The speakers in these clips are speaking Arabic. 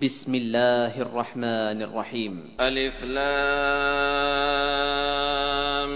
بسم الله الرحمن الرحيم. ألف لام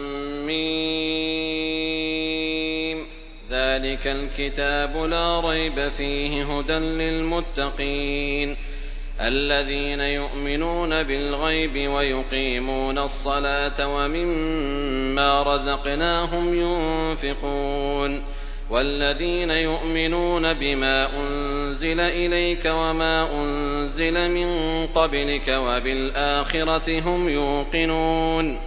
ميم. ذلك الكتاب لا ريب فيه هدى للمتقين الذين يؤمنون بالغيب ويقيمون الصلاة ومما رزقناهم ينفقون والذين يؤمنون بما أنزل إليك وما أنزل من قبلك وبالآخرة هم يوقنون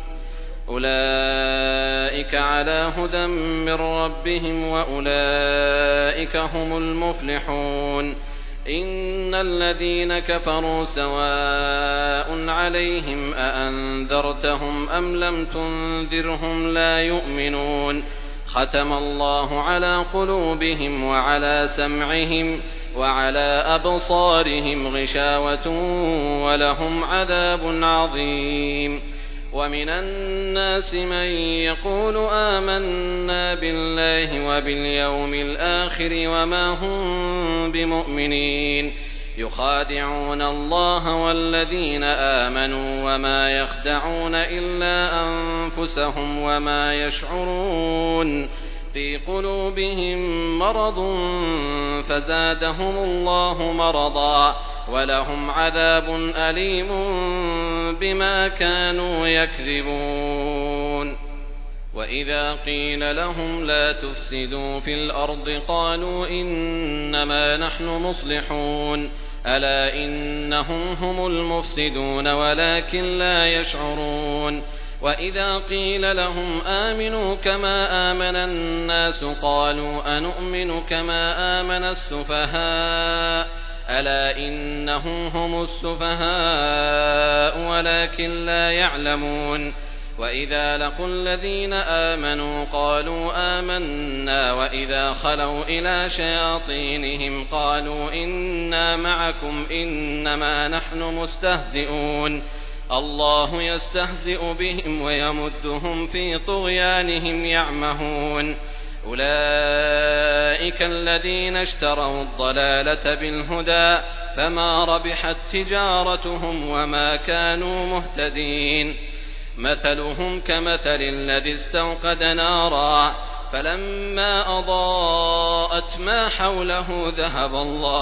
أولئك على هدى من ربهم وأولئك هم المفلحون. إن الذين كفروا سواء عليهم أأنذرتهم أم لم تنذرهم لا يؤمنون ختم الله على قلوبهم وعلى سمعهم وعلى أبصارهم غشاوة ولهم عذاب عظيم. ومن الناس من يقول آمنا بالله وباليوم الآخر وما هم بمؤمنين يخادعون الله والذين آمنوا وما يخدعون إلا أنفسهم وما يشعرون. في قلوبهم مرض فزادهم الله مرضا ولهم عذاب أليم بما كانوا يكذبون. وإذا قيل لهم لا تفسدوا في الأرض قالوا إنما نحن مصلحون ألا إنهم هم المفسدون ولكن لا يشعرون. وإذا قيل لهم آمنوا كما آمن الناس قالوا أنؤمن كما آمن السفهاء ألا إنهم هم السفهاء ولكن لا يعلمون. وإذا لقوا الذين آمنوا قالوا آمنا وإذا خلوا إلى شياطينهم قالوا إنا معكم إنما نحن مستهزئون الله يستهزئ بهم ويمدهم في طغيانهم يعمهون. أولئك الذين اشتروا الضلالة بالهدى فما ربحت تجارتهم وما كانوا مهتدين. مثلهم كمثل الذي استوقد نارا فلما أضاءت ما حوله ذهب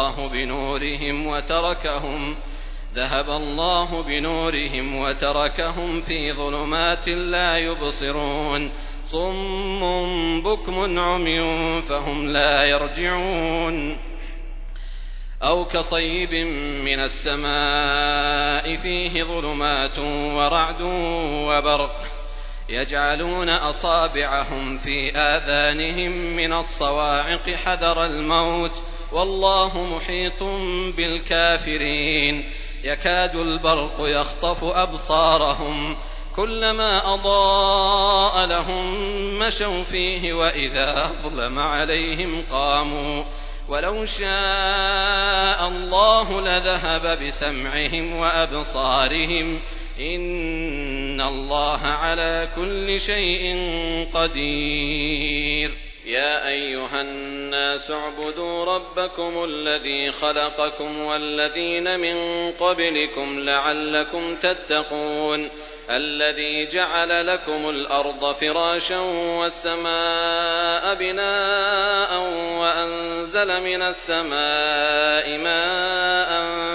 الله بنورهم وتركهم في ظلمات لا يبصرون صم بكم عمي فهم لا يرجعون. أو كصيب من السماء فيه ظلمات ورعد وبرق يجعلون أصابعهم في آذانهم من الصواعق حذر الموت والله محيط بالكافرين. يكاد البرق يخطف أبصارهم كلما أضاء لهم مشوا فيه وإذا أظلم عليهم قاموا ولو شاء الله لذهب بسمعهم وأبصارهم إن الله على كل شيء قدير. يا أيها الناس اعبدوا ربكم الذي خلقكم والذين من قبلكم لعلكم تتقون الذي جعل لكم الأرض فراشا والسماء بناء وأنزل من السماء ماء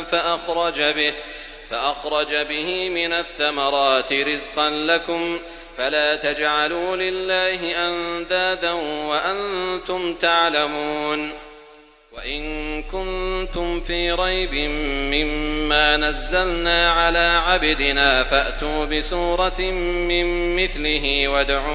فأخرج به من الثمرات رزقا لكم فلا تجعلوا لله أندادا وأنتم تعلمون. وإن كنتم في ريب مما نزلنا على عبدنا فأتوا بسورة من مثله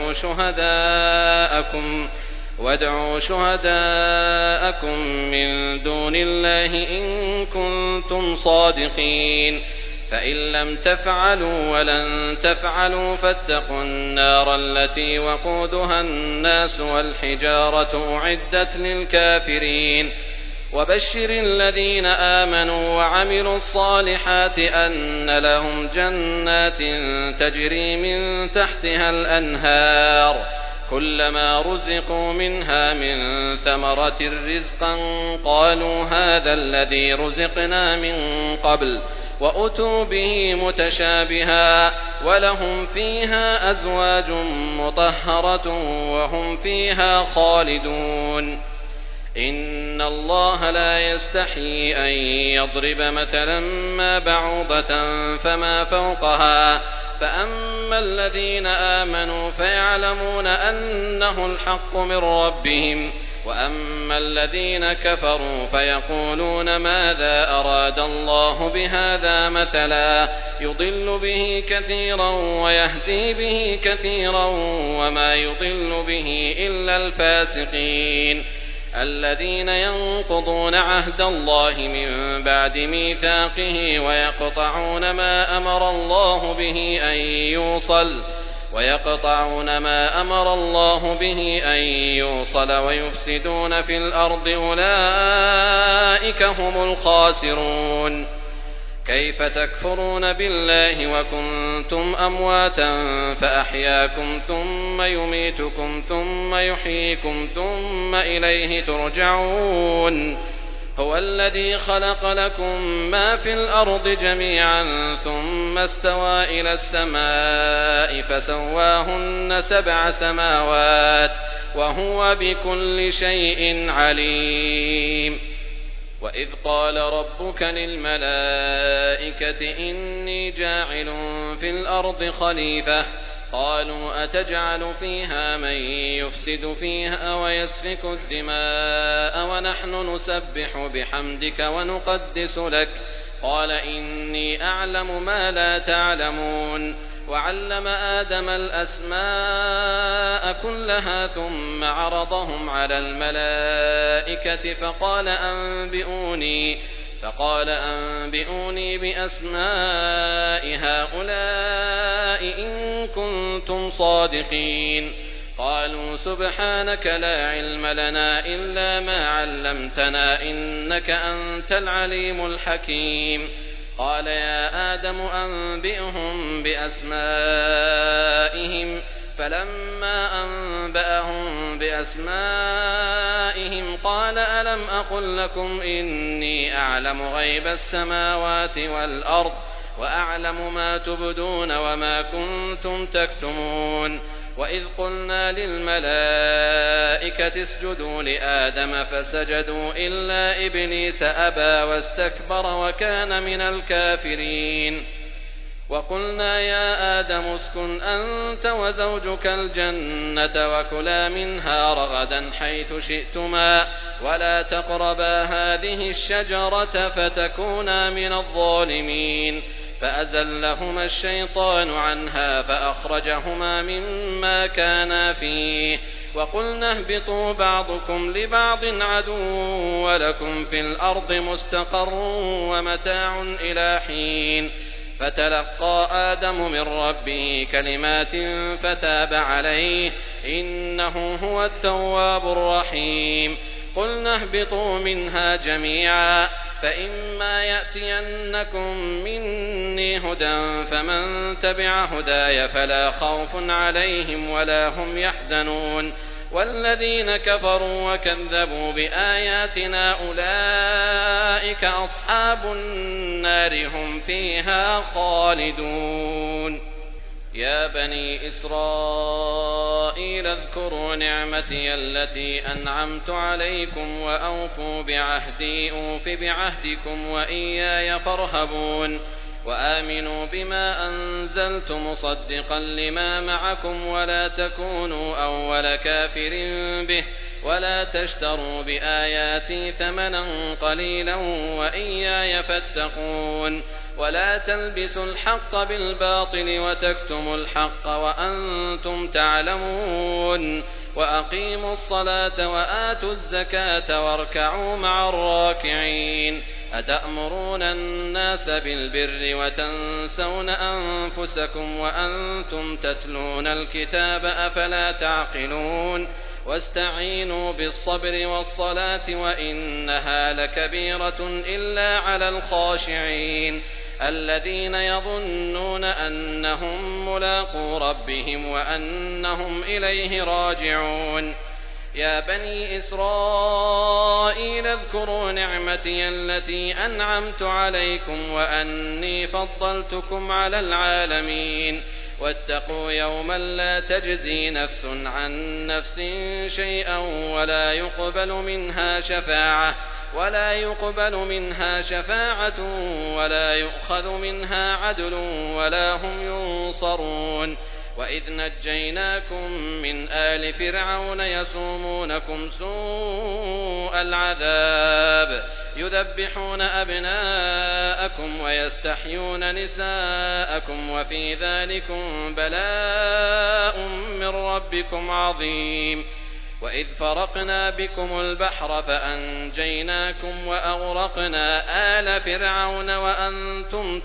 وادعوا شهداءكم من دون الله إن كنتم صادقين فإن لم تفعلوا ولن تفعلوا فاتقوا النار التي وقودها الناس والحجارة أعدت للكافرين. وبشر الذين آمنوا وعملوا الصالحات أن لهم جنات تجري من تحتها الأنهار كلما رزقوا منها من ثمرة رزقا قالوا هذا الذي رزقنا من قبل وأتوا به متشابها ولهم فيها أزواج مطهرة وهم فيها خالدون إن الله لا يستحيي أن يضرب مثلا ما بعوضة فما فوقها فأما الذين آمنوا فيعلمون أنه الحق من ربهم وأما الذين كفروا فيقولون ماذا أراد الله بهذا مثلا يضل به كثيرا ويهدي به كثيرا وما يضل به إلا الفاسقين الذين ينقضون عهد الله من بعد ميثاقه ويقطعون ما أمر الله به أن يوصل ويفسدون في الأرض أولئك هم الخاسرون كيف تكفرون بالله وكنتم أمواتا فأحياكم ثم يميتكم ثم يحييكم ثم إليه ترجعون هو الذي خلق لكم ما في الأرض جميعا ثم استوى إلى السماء فسواهن 7 سماوات وهو بكل شيء عليم وإذ قال ربك للملائكة إني جاعل في الأرض خليفة قالوا أتجعل فيها من يفسد فيها ويسفك الدماء ونحن نسبح بحمدك ونقدس لك قال إني أعلم ما لا تعلمون وعلم آدم الأسماء كلها ثم عرضهم على الملائكة فقال أنبئوني بأسماء هؤلاء إن كنتم صادقين قالوا سبحانك لا علم لنا إلا ما علمتنا إنك أنت العليم الحكيم قال يا آدم أنبئهم بأسمائهم فلما أنبأهم بأسمائهم قال ألم أقل لكم إني أعلم غيب السماوات والأرض وأعلم ما تبدون وما كنتم تكتمون وإذ قلنا للملائكة اسجدوا لآدم فسجدوا إلا إبليس أبى واستكبر وكان من الكافرين وقلنا يا آدم اسكن أنت وزوجك الجنة وكلا منها رغدا حيث شئتما ولا تقربا هذه الشجرة فتكونا من الظالمين فأزلهما الشيطان عنها فأخرجهما مما كانا فيه وقلنا اهبطوا بعضكم لبعض عدو ولكم في الأرض مستقر ومتاع إلى حين فتلقى آدم من ربه كلمات فتاب عليه إنه هو التواب الرحيم قلنا اهبطوا منها جميعا فإما يأتينكم مني هدى فمن تبع هداي فلا خوف عليهم ولا هم يحزنون والذين كفروا وكذبوا بآياتنا أولئك أصحاب النار هم فيها خالدون يا بني إسرائيل اذكروا نعمتي التي أنعمت عليكم وأوفوا بعهدي أوف بعهدكم وإياي فارهبون وآمنوا بما أنزلت مصدقا لما معكم ولا تكونوا أول كافر به ولا تشتروا بآياتي ثمنا قليلا وإياي فاتقون ولا تلبسوا الحق بالباطل وتكتموا الحق وأنتم تعلمون وأقيموا الصلاة وآتوا الزكاة واركعوا مع الراكعين أتأمرون الناس بالبر وتنسون أنفسكم وأنتم تتلون الكتاب أفلا تعقلون واستعينوا بالصبر والصلاة وإنها لكبيرة إلا على الخاشعين الذين يظنون أنهم ملاقو ربهم وأنهم إليه راجعون يا بني إسرائيل اذكروا نعمتي التي أنعمت عليكم وأني فضلتكم على العالمين واتقوا يوما لا تجزي نفس عن نفس شيئا ولا يقبل منها شفاعة ولا يؤخذ منها عدل ولا هم ينصرون وإذ نجيناكم من آل فرعون يسومونكم سوء العذاب يذبحون أبناءكم ويستحيون نساءكم وفي ذلكم بلاء من ربكم عظيم وإذ فرقنا بكم البحر فأنجيناكم وأغرقنا آل فرعون وأنتم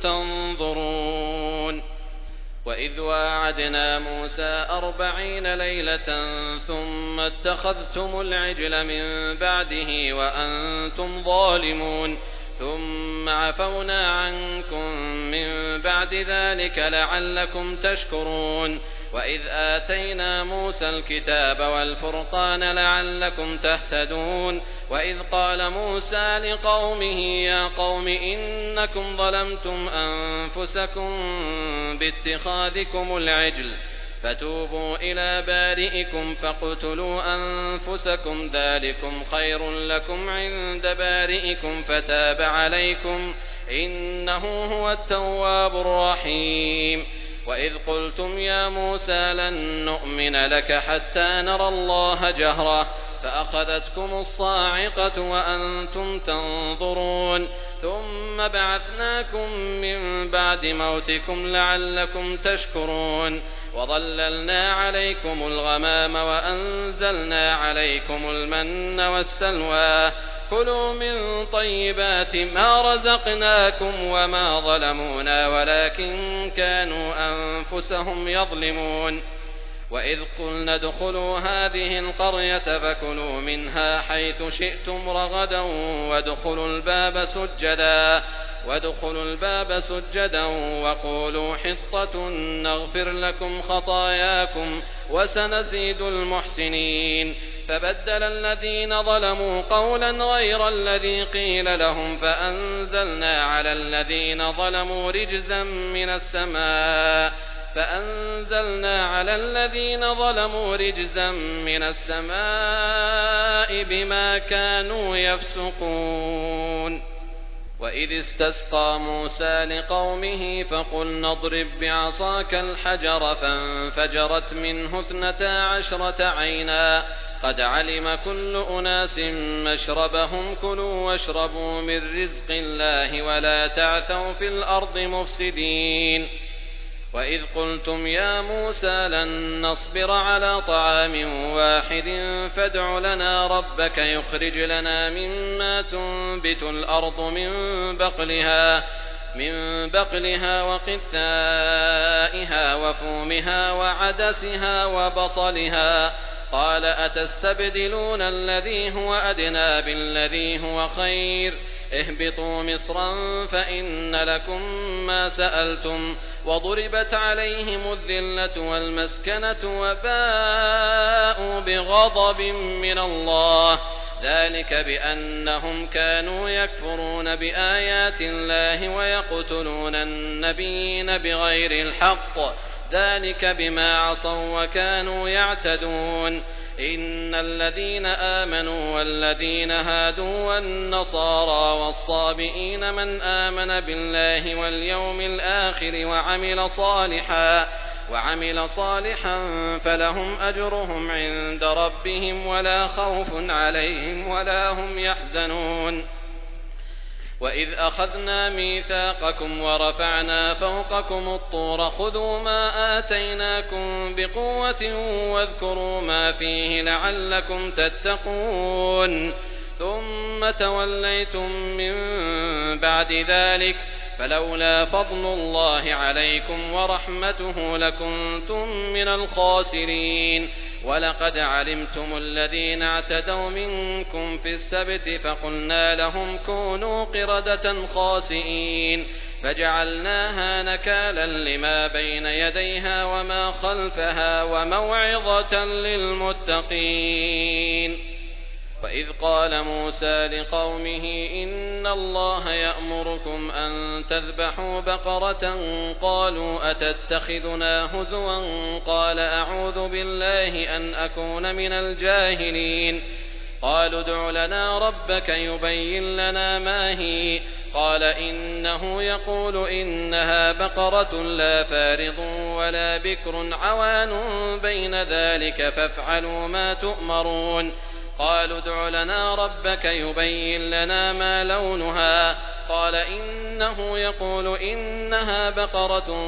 تنظرون وإذ واعدنا موسى 40 ليلة ثم اتخذتم العجل من بعده وأنتم ظالمون ثم عفونا عنكم من بعد ذلك لعلكم تشكرون وإذ آتينا موسى الكتاب والفرقان لعلكم تهتدون وإذ قال موسى لقومه يا قوم إنكم ظلمتم أنفسكم باتخاذكم العجل فتوبوا إلى بارئكم فاقتلوا أنفسكم ذلكم خير لكم عند بارئكم فتاب عليكم إنه هو التواب الرحيم وإذ قلتم يا موسى لن نؤمن لك حتى نرى الله جهرة فأخذتكم الصاعقة وأنتم تنظرون ثم بعثناكم من بعد موتكم لعلكم تشكرون وظللنا عليكم الغمام وأنزلنا عليكم المن والسلوى كلوا من طيبات ما رزقناكم وما ظلمونا ولكن كانوا أنفسهم يظلمون وإذ قلنا ادخلوا هذه القرية فكلوا منها حيث شئتم رغدا وادخلوا الباب سجدا وقولوا حطة نغفر لكم خطاياكم وسنزيد المحسنين فبدل الذين ظلموا قولا غير الذي قيل لهم فأنزلنا على الذين ظلموا رجزا من السماء بما كانوا يفسقون وإذ استسقى موسى لقومه فقلنا اضرب بعصاك الحجر فانفجرت منه 12 عينا قد علم كل أناس مشربهم كلوا واشربوا من رزق الله ولا تعثوا في الأرض مفسدين وإذ قلتم يا موسى لن نصبر على طعام واحد فادع لنا ربك يخرج لنا مما تنبت الأرض من بقلها وقثائها وفومها وعدسها وبصلها قال أتستبدلون الذي هو أدنى بالذي هو خير اهبطوا مصرا فإن لكم ما سألتم وضربت عليهم الذلة والمسكنة وباءوا بغضب من الله ذلك بأنهم كانوا يكفرون بآيات الله ويقتلون النبيين بغير الحق ذلك بما عصوا وكانوا يعتدون إن الذين آمنوا والذين هادوا والنصارى والصابئين من آمن بالله واليوم الآخر وعمل صالحا فلهم أجرهم عند ربهم ولا خوف عليهم ولا هم يحزنون وإذ أخذنا ميثاقكم ورفعنا فوقكم الطور خذوا ما آتيناكم بقوة واذكروا ما فيه لعلكم تتقون ثم توليتم من بعد ذلك فلولا فضل الله عليكم ورحمته لكنتم من الخاسرين ولقد علمتم الذين اعتدوا منكم في السبت فقلنا لهم كونوا قردة خاسئين فجعلناها نكالا لما بين يديها وما خلفها وموعظة للمتقين. وإذ قال موسى لقومه إن الله يأمركم أن تذبحوا بقرة قالوا أتتخذنا هزوا قال أعوذ بالله أن أكون من الجاهلين. قالوا ادع لنا ربك يبين لنا ما هي قال إنه يقول إنها بقرة لا فارض ولا بكر عوان بين ذلك فافعلوا ما تؤمرون. قالوا ادع لنا ربك يبين لنا ما لونها قال إنه يقول إنها بقرة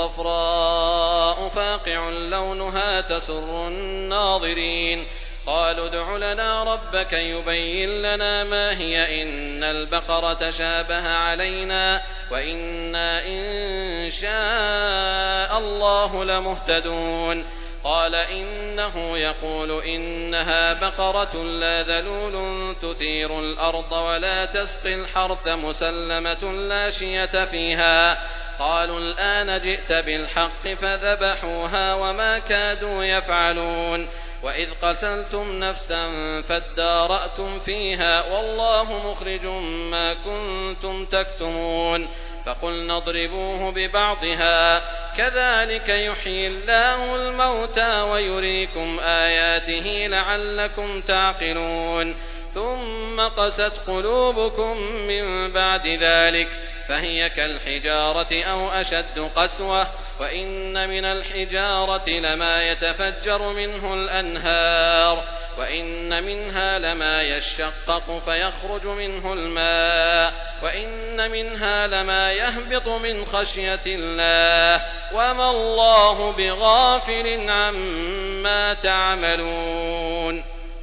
صفراء فاقع لونها تسر الناظرين. قالوا ادع لنا ربك يبين لنا ما هي إن البقرة شابه علينا وإنا إن شاء الله لمهتدون. قال إنه يقول إنها بقرة لا ذلول تثير الأرض ولا تسقي الحرث مسلمة لا شية فيها. قالوا الآن جئت بالحق فذبحوها وما كادوا يفعلون. وإذ قتلتم نفسا فادارأتم فيها والله مخرج ما كنتم تكتمون. فقلنا اضربوه ببعضها كذلك يحيي الله الموتى ويريكم آياته لعلكم تعقلون. ثم قست قلوبكم من بعد ذلك فهي كالحجارة أو أشد قسوة وإن من الحجارة لما يتفجر منه الأنهار وإن منها لما يشقق فيخرج منه الماء وإن منها لما يهبط من خشية الله وما الله بغافل عما تعملون.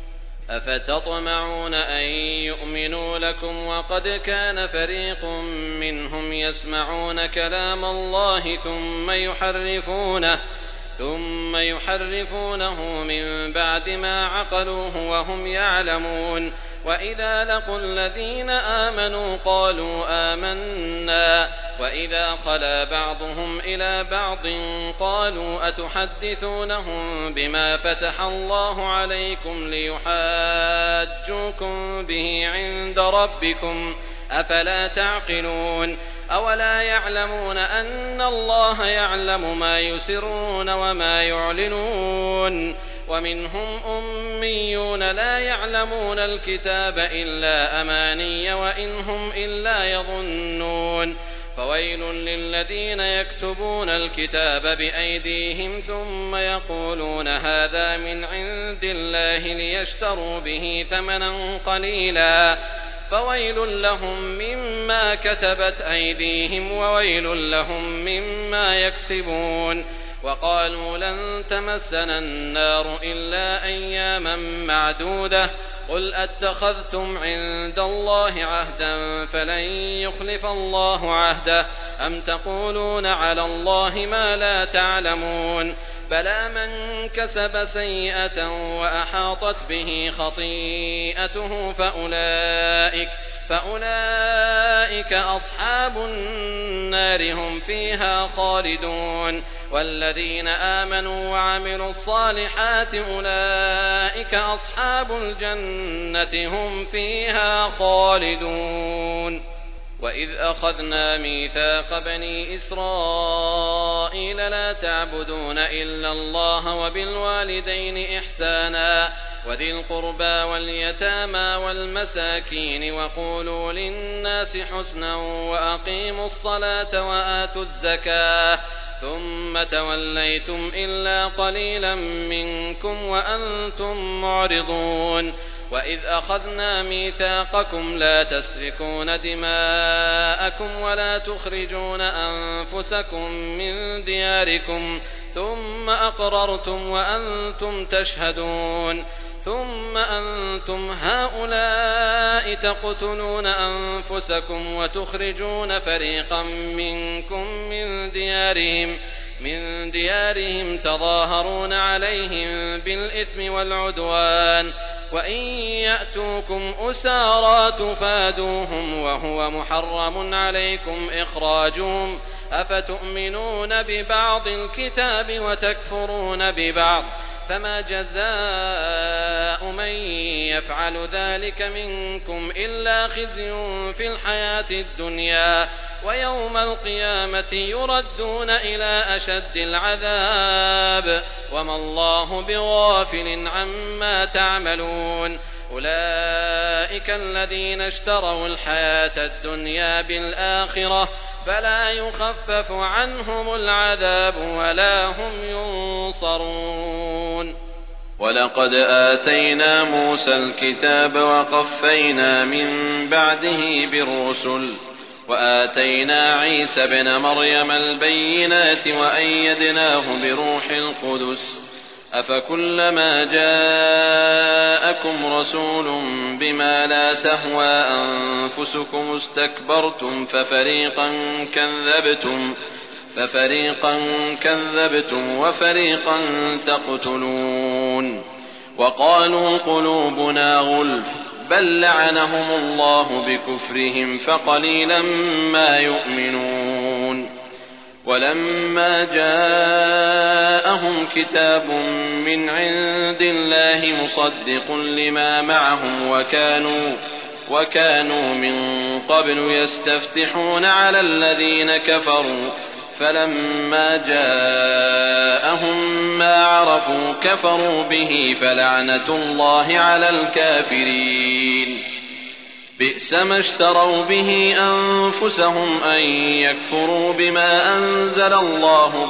أفتطمعون أن يؤمنوا لكم وقد كان فريق منهم يسمعون كلام الله ثم يحرفونه من بعد ما عقلوه وهم يعلمون. وإذا لقوا الذين آمنوا قالوا آمنا وإذا خلا بعضهم إلى بعض قالوا أتحدثونهم بما فتح الله عليكم ليحاجوكم به عند ربكم أفلا تعقلون. أولا يعلمون أن الله يعلم ما يسرون وما يعلنون. ومنهم أميون لا يعلمون الكتاب إلا أماني وإن هم إلا يظنون. فويل للذين يكتبون الكتاب بأيديهم ثم يقولون هذا من عند الله ليشتروا به ثمنا قليلا فويل لهم مما كتبت أيديهم وويل لهم مما يكسبون. وقالوا لن تمسنا النار إلا أياما معدودة قل أتخذتم عند الله عهدا فلن يخلف الله عهده أم تقولون على الله ما لا تعلمون. بلى من كسب سيئة وأحاطت به خطيئته فأولئك أصحاب النار هم فيها خالدون. والذين آمنوا وعملوا الصالحات أولئك أصحاب الجنة هم فيها خالدون. وإذ أخذنا ميثاق بني إسرائيل لا تعبدون إلا الله وبالوالدين إحسانا وذي القربى واليتامى والمساكين وقولوا للناس حسنا وأقيموا الصلاة وآتوا الزكاة ثم توليتم إلا قليلا منكم وأنتم معرضون. وإذ أخذنا ميثاقكم لا تسفكون دماءكم ولا تخرجون أنفسكم من دياركم ثم أقررتم وأنتم تشهدون. ثم أنتم هؤلاء تقتلون أنفسكم وتخرجون فريقا منكم من ديارهم تظاهرون عليهم بالإثم والعدوان وإن يأتوكم أسارى تفادوهم وهو محرم عليكم إخراجهم أفتؤمنون ببعض الكتاب وتكفرون ببعض فما جزاء من يفعل ذلك منكم إلا خزي في الحياة الدنيا ويوم القيامة يردون إلى أشد العذاب وما الله بغافل عما تعملون أولئك الذين اشتروا الحياة الدنيا بالآخرة فلا يخفف عنهم العذاب ولا هم ينصرون. ولقد آتينا موسى الكتاب وقفينا من بعده بالرسل وآتينا عيسى ابن مريم البينات وأيدناه بروح القدس أفكلما جاءكم رسول بما لا تهوى أنفسكم استكبرتم ففريقا كذبتم وفريقا تقتلون وقالوا قلوبنا غلف بل لعنهم الله بكفرهم فقليلا ما يؤمنون ولما جاءهم كتاب من عند الله مصدق لما معهم وكانوا من قبل يستفتحون على الذين كفروا فلما جاءهم ما عرفوا كفروا به فلعنة الله على الكافرين بئس ما اشتروا به أنفسهم أن يكفروا بما أنزل الله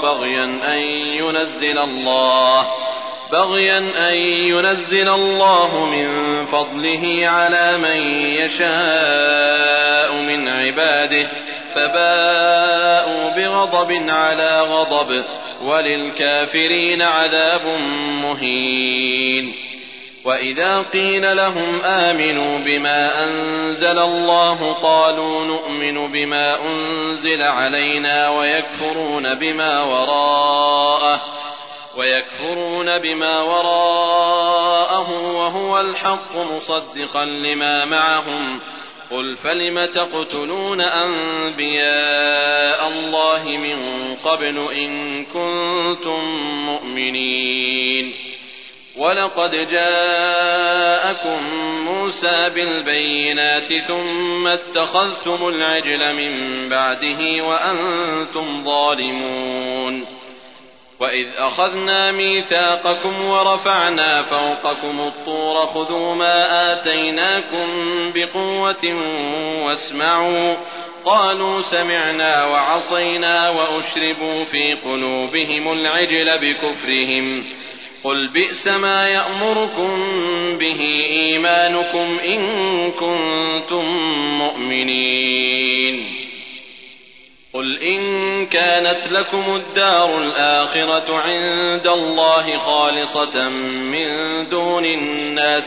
بغيا أن ينزل الله من فضله على من يشاء من عباده فباءوا بغضب على غضب وللكافرين عذاب مهين. وإذا قيل لهم آمنوا بما أنزل الله قالوا نؤمن بما أنزل علينا ويكفرون بما وراءه وهو الحق مصدقا لما معهم قل فلم تقتلون أنبياء الله من قبل إن كنتم مؤمنين ولقد جاءكم موسى بالبينات ثم اتخذتم العجل من بعده وأنتم ظالمون وإذ أخذنا ميثاقكم ورفعنا فوقكم الطور خذوا ما آتيناكم بقوة واسمعوا قالوا سمعنا وعصينا وأشربوا في قلوبهم العجل بكفرهم قل بئس ما يأمركم به إيمانكم إن كنتم مؤمنين قل إن كانت لكم الدار الآخرة عند الله خالصة من دون الناس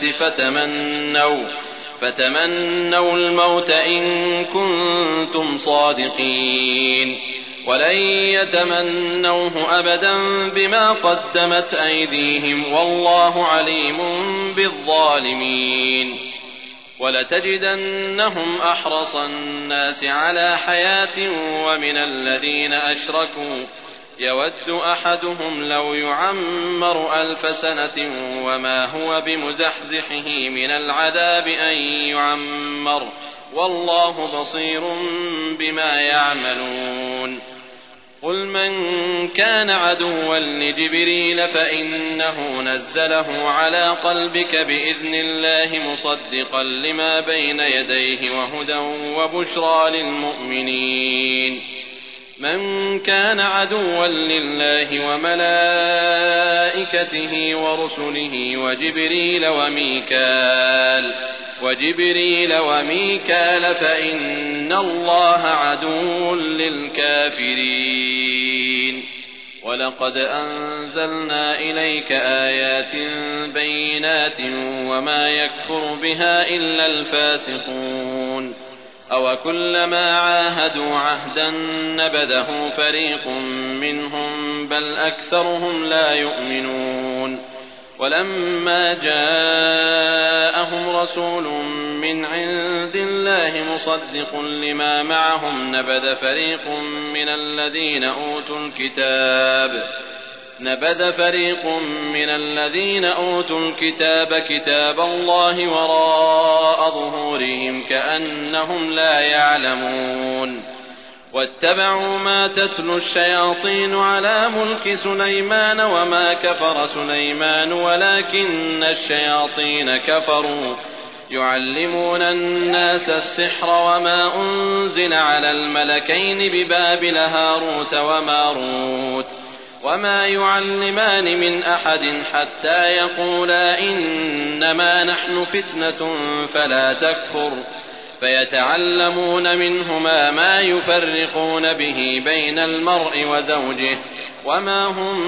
فتمنوا الموت إن كنتم صادقين ولن يتمنوه أبدا بما قدمت أيديهم والله عليم بالظالمين ولتجدنهم أحرص الناس على حياة ومن الذين أشركوا يود أحدهم لو يعمر 1000 سنة وما هو بمزحزحه من العذاب أن يعمر والله بصير بما يعملون قل من كان عدوا لجبريل فإنه نزله على قلبك بإذن الله مصدقا لما بين يديه وهدى وبشرى للمؤمنين من كان عدوا لله وملائكته ورسله وجبريل وميكال فإن الله عدو للكافرين ولقد أنزلنا إليك آيات بينات وما يكفر بها إلا الفاسقون أوكلما عاهدوا عهدا نبذه فريق منهم بل أكثرهم لا يؤمنون ولما جاءهم رسول من عند الله مصدق لما معهم نبذ فريق من الذين أوتوا الكتاب كتاب الله وراء ظهورهم كأنهم لا يعلمون واتبعوا ما تتلو الشياطين على ملك سليمان وما كفر سليمان ولكن الشياطين كفروا يعلمون الناس السحر وما أنزل على الملكين ببابل هاروت وماروت وما يعلمان من أحد حتى يقولا إنما نحن فتنة فلا تكفر فيتعلمون منهما ما يفرقون به بين المرء وزوجه وما هم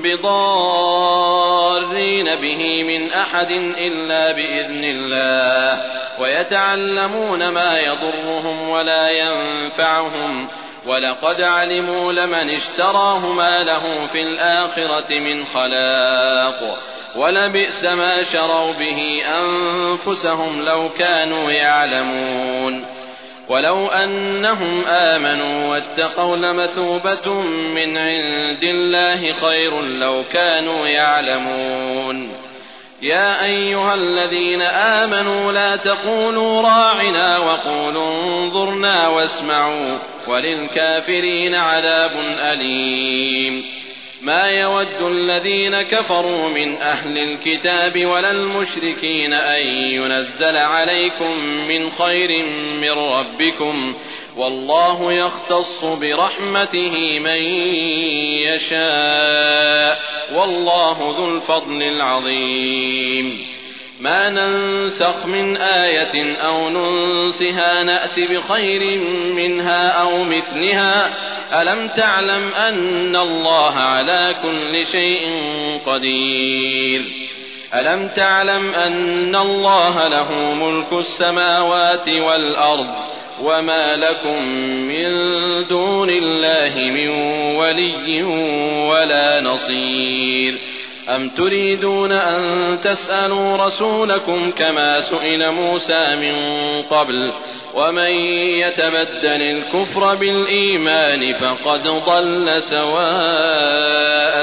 بضارين به من أحد إلا بإذن الله ويتعلمون ما يضرهم ولا ينفعهم ولقد علموا لمن اشتراه ما له في الآخرة من خلاق ولبئس ما شروا به أنفسهم لو كانوا يعلمون ولو أنهم آمنوا واتقوا لمثوبة من عند الله خير لو كانوا يعلمون يا أيها الذين آمنوا لا تقولوا راعنا وقولوا انظرنا واسمعوا وللكافرين عذاب أليم ما يود الذين كفروا من أهل الكتاب ولا المشركين أن ينزل عليكم من خير من ربكم والله يختص برحمته من يشاء والله ذو الفضل العظيم ما ننسخ من آية أو ننسها نأت بخير منها أو مثلها ألم تعلم أن الله على كل شيء قدير ألم تعلم أن الله له ملك السماوات والأرض وما لكم من دون الله من ولي ولا نصير أم تريدون أن تسألوا رسولكم كما سئل موسى من قبل ومن يتبدل الكفر بالإيمان فقد ضل سواء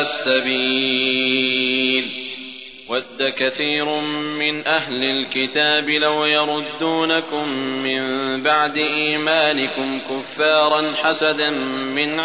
السبيل ود كثير من أهل الكتاب لو يردونكم من بعد إيمانكم كفارا حسدا من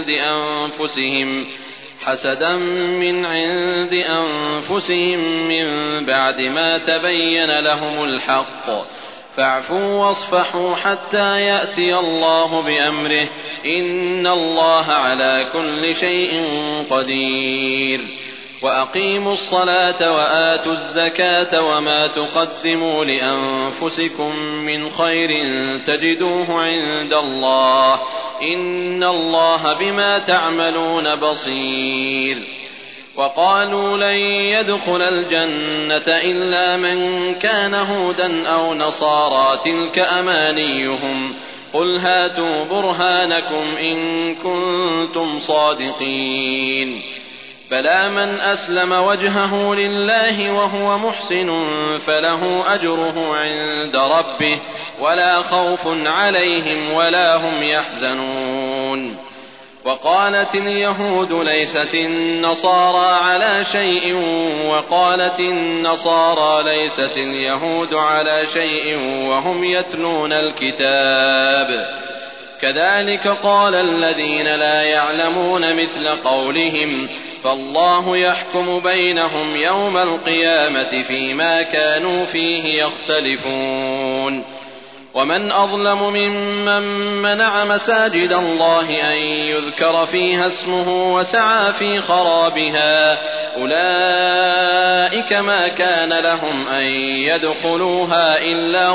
عند أنفسهم من بعد ما تبين لهم الحق فاعفوا واصفحوا حتى يأتي الله بأمره إن الله على كل شيء قدير وأقيموا الصلاة وآتوا الزكاة وما تقدموا لأنفسكم من خير تجدوه عند الله إن الله بما تعملون بصير وقالوا لن يدخل الجنة إلا من كان هودا أو نصارى تلك أمانيهم قل هاتوا برهانكم إن كنتم صادقين بلى من أسلم وجهه لله وهو محسن فله أجره عند ربه ولا خوف عليهم ولا هم يحزنون وقالت اليهود ليست النصارى على شيء وقالت النصارى ليست اليهود على شيء وهم يتلون الكتاب كذلك قال الذين لا يعلمون مثل قولهم فالله يحكم بينهم يوم القيامة فيما كانوا فيه يختلفون ومن أظلم ممن منع مساجد الله أن يذكر فيها اسمه وسعى في خرابها أولئك ما كان لهم أن يدخلوها إلا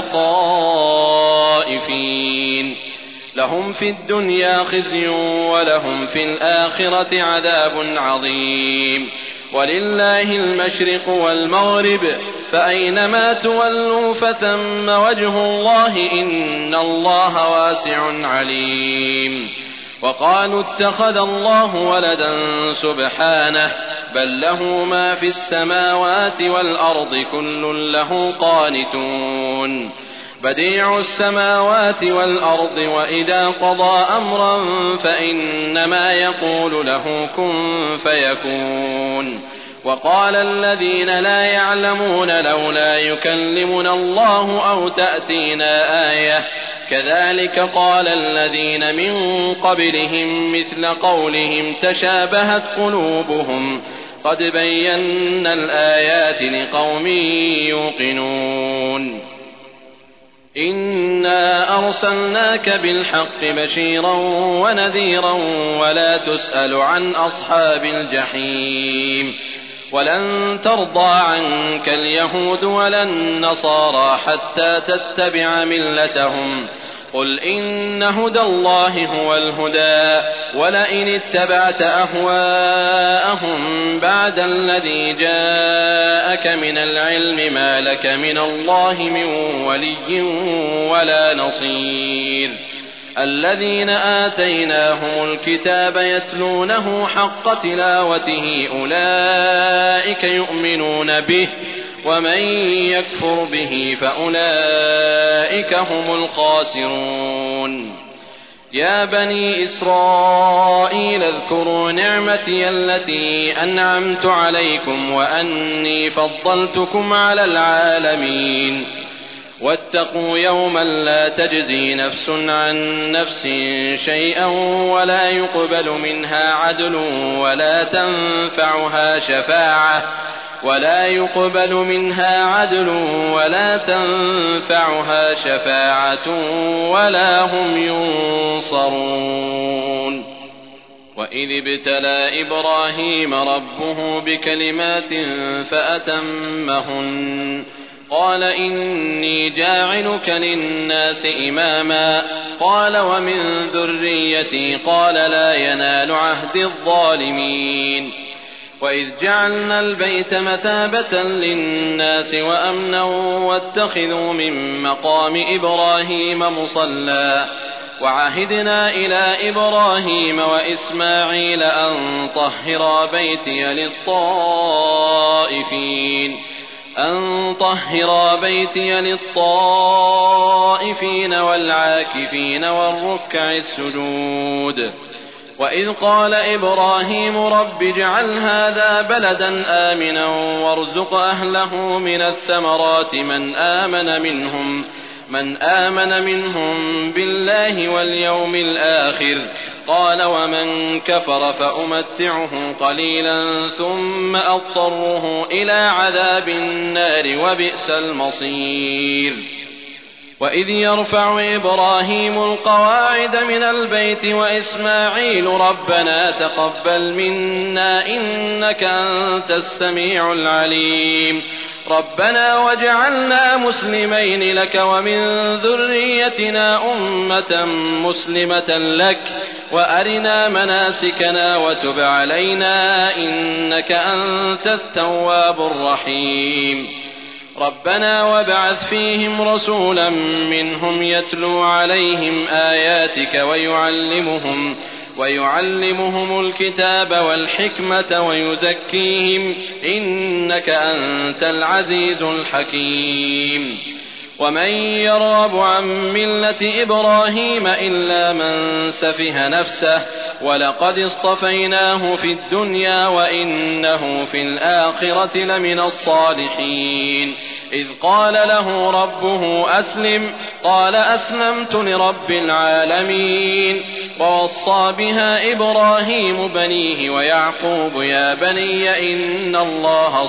خائفين لهم في الدنيا خزي ولهم في الآخرة عذاب عظيم ولله المشرق والمغرب فأينما تولوا فثم وجه الله إن الله واسع عليم وقالوا اتخذ الله ولدا سبحانه بل له ما في السماوات والأرض كل له قانتون بديع السماوات والأرض وإذا قضى أمرا فإنما يقول له كن فيكون وقال الذين لا يعلمون لولا يكلمنا الله أو تأتينا آية كذلك قال الذين من قبلهم مثل قولهم تشابهت قلوبهم قد بينا الآيات لقوم يوقنون إنا أرسلناك بالحق بشيرا ونذيرا ولا تسأل عن أصحاب الجحيم ولن ترضى عنك اليهود ولا النصارى حتى تتبع ملتهم قل إن هدى الله هو الهدى ولئن اتبعت أهواءهم بعد الذي جاءك من العلم ما لك من الله من ولي ولا نصير الذين آتيناهم الكتاب يتلونه حق تلاوته أولئك يؤمنون به ومن يكفر به فأولئك هم الخاسرون يا بني إسرائيل اذكروا نعمتي التي أنعمت عليكم وأني فضلتكم على العالمين واتقوا يوما لا تجزي نفس عن نفس شيئا ولا يقبل منها عدل ولا تنفعها شفاعة ولا هم ينصرون وإذ ابتلى إبراهيم ربه بكلمات فأتمهن قال إني جاعلك للناس إماما قال ومن ذريتي قال لا ينال عهد الظالمين وإذ جعلنا البيت مثابة للناس وأمنا واتخذوا من مقام إبراهيم مصلى وعهدنا إلى إبراهيم وإسماعيل أن طهرا بيتي للطائفين والعاكفين والركع السجود وإذ قال إبراهيم رب اجعل هذا بلدا آمنا وارزق أهله من الثمرات من آمن منهم بالله واليوم الآخر قال ومن كفر فأمتعه قليلا ثم أضطره إلى عذاب النار وبئس المصير وإذ يرفع إبراهيم القواعد من البيت وإسماعيل ربنا تقبل منا إنك أنت السميع العليم ربنا واجعلنا مسلمين لك ومن ذريتنا أمة مسلمة لك وأرنا مناسكنا وتب علينا إنك أنت التواب الرحيم ربنا وابعث فيهم رسولا منهم يتلو عليهم آياتك ويعلمهم الكتاب والحكمة ويزكيهم إنك أنت العزيز الحكيم ومن يرغب عن ملة إبراهيم إلا من سفه نفسه ولقد اصطفيناه في الدنيا وإنه في الآخرة لمن الصالحين إذ قال له ربه أسلم قال أسلمت لرب العالمين ووصى بها إبراهيم بنيه ويعقوب يا بني إن الله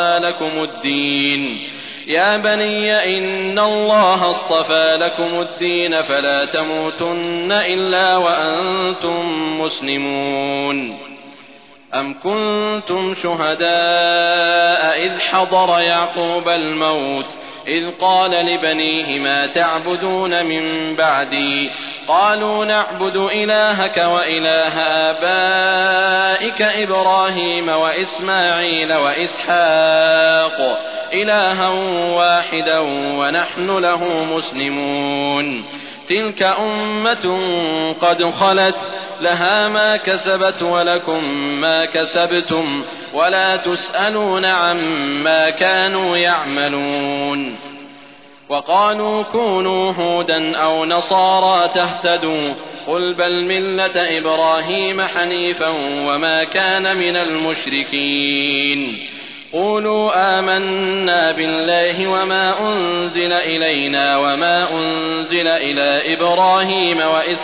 اصطفى لكم الدين فلا تموتن إلا وأنتم مسلمون أم كنتم شهداء إذ حضر يعقوب الموت إذ قال لبنيه ما تعبدون من بعدي قالوا نعبد إلهك وإله آبائك إبراهيم وإسماعيل وإسحاق إلها واحدا ونحن له مسلمون تلك أمة قد خلت لها ما كسبت ولكم ما كسبتم ولا تسألون عما كانوا يعملون. وقالوا كونوا هودا أو نصارى تهتدوا قل بل ملة إبراهيم حنيفا وما كان من المشركين. قولوا آمنا بالله وما أنزل إلينا وما أنزل إلى إبراهيم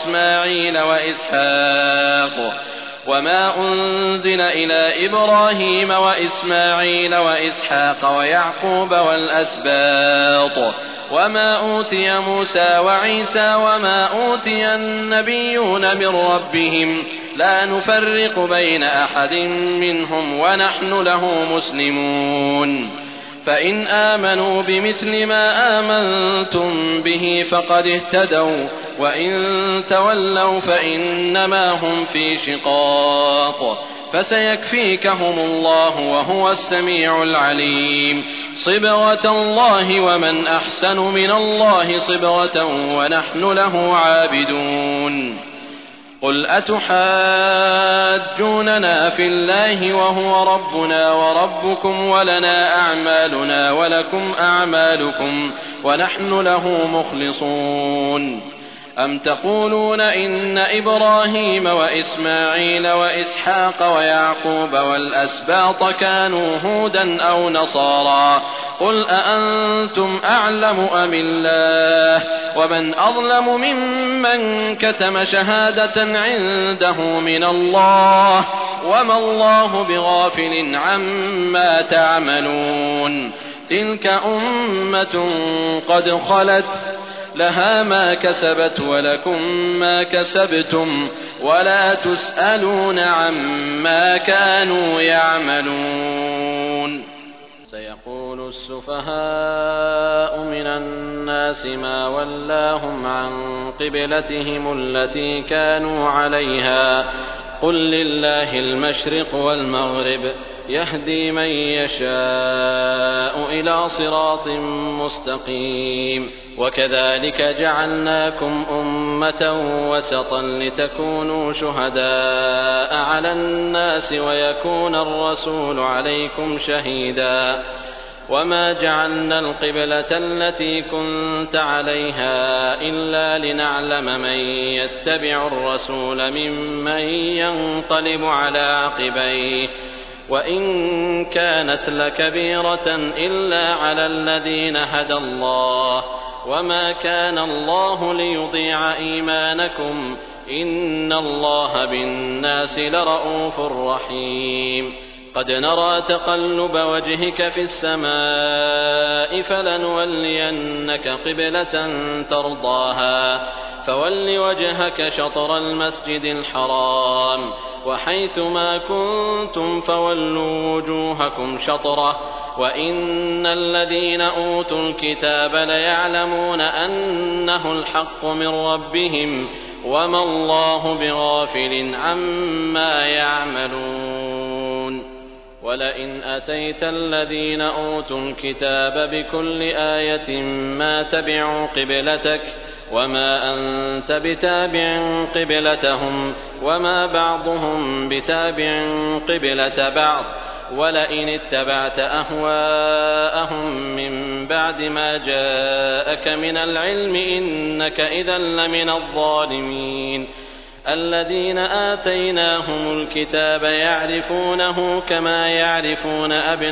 وإسماعيل وإسحاق ويعقوب والأسباط وما أوتي موسى وعيسى وما أوتي النبيون من ربهم لا نفرق بين أحد منهم ونحن له مسلمون. فإن آمنوا بمثل ما آمنتم به فقد اهتدوا وإن تولوا فإنما هم في شقاق فسيكفيكهم الله وهو السميع العليم. صبغة الله ومن أحسن من الله صبغة ونحن له عابدون. قل أتحاجوننا في الله وهو ربنا وربكم ولنا أعمالنا ولكم أعمالكم ونحن له مخلصون. أم تقولون إن إبراهيم وإسماعيل وإسحاق ويعقوب والأسباط كانوا هودا أو نصارى قل أأنتم أعلم أم الله ومن أظلم ممن كتم شهادة عنده من الله وما الله بغافل عما تعملون. تلك أمة قد خلت لها ما كسبت ولكم ما كسبتم ولا تسألون عما كانوا يعملون. سيقول السفهاء من الناس ما ولاهم عن قبلتهم التي كانوا عليها قل لله المشرق والمغرب يهدي من يشاء إلى صراط مستقيم. وكذلك جعلناكم أمة وسطا لتكونوا شهداء على الناس ويكون الرسول عليكم شهيدا. وما جعلنا القبلة التي كنت عليها إلا لنعلم من يتبع الرسول ممن ينقلب على عقبيه وإن كانت لكبيرة إلا على الذين هدى الله وما كان الله ليضيع إيمانكم إن الله بالناس لرءوف رحيم. قد نرى تقلب وجهك في السماء فلنولينك قبلة ترضاها فول وجهك شطر المسجد الحرام وحيث ما كنتم فولوا وجوهكم شطره وإن الذين أوتوا الكتاب ليعلمون أنه الحق من ربهم وما الله بغافل عما يعملون. ولئن أتيت الذين أوتوا الكتاب بكل آية ما تبعوا قبلتك وما أنت بتابع قبلتهم وما بعضهم بتابع قبلة بعض ولئن اتبعت أهواءهم من بعد ما جاءك من العلم إنك إذا لمن الظالمين. الذين آتيناهم الكتاب يعرفونه كما يعرفون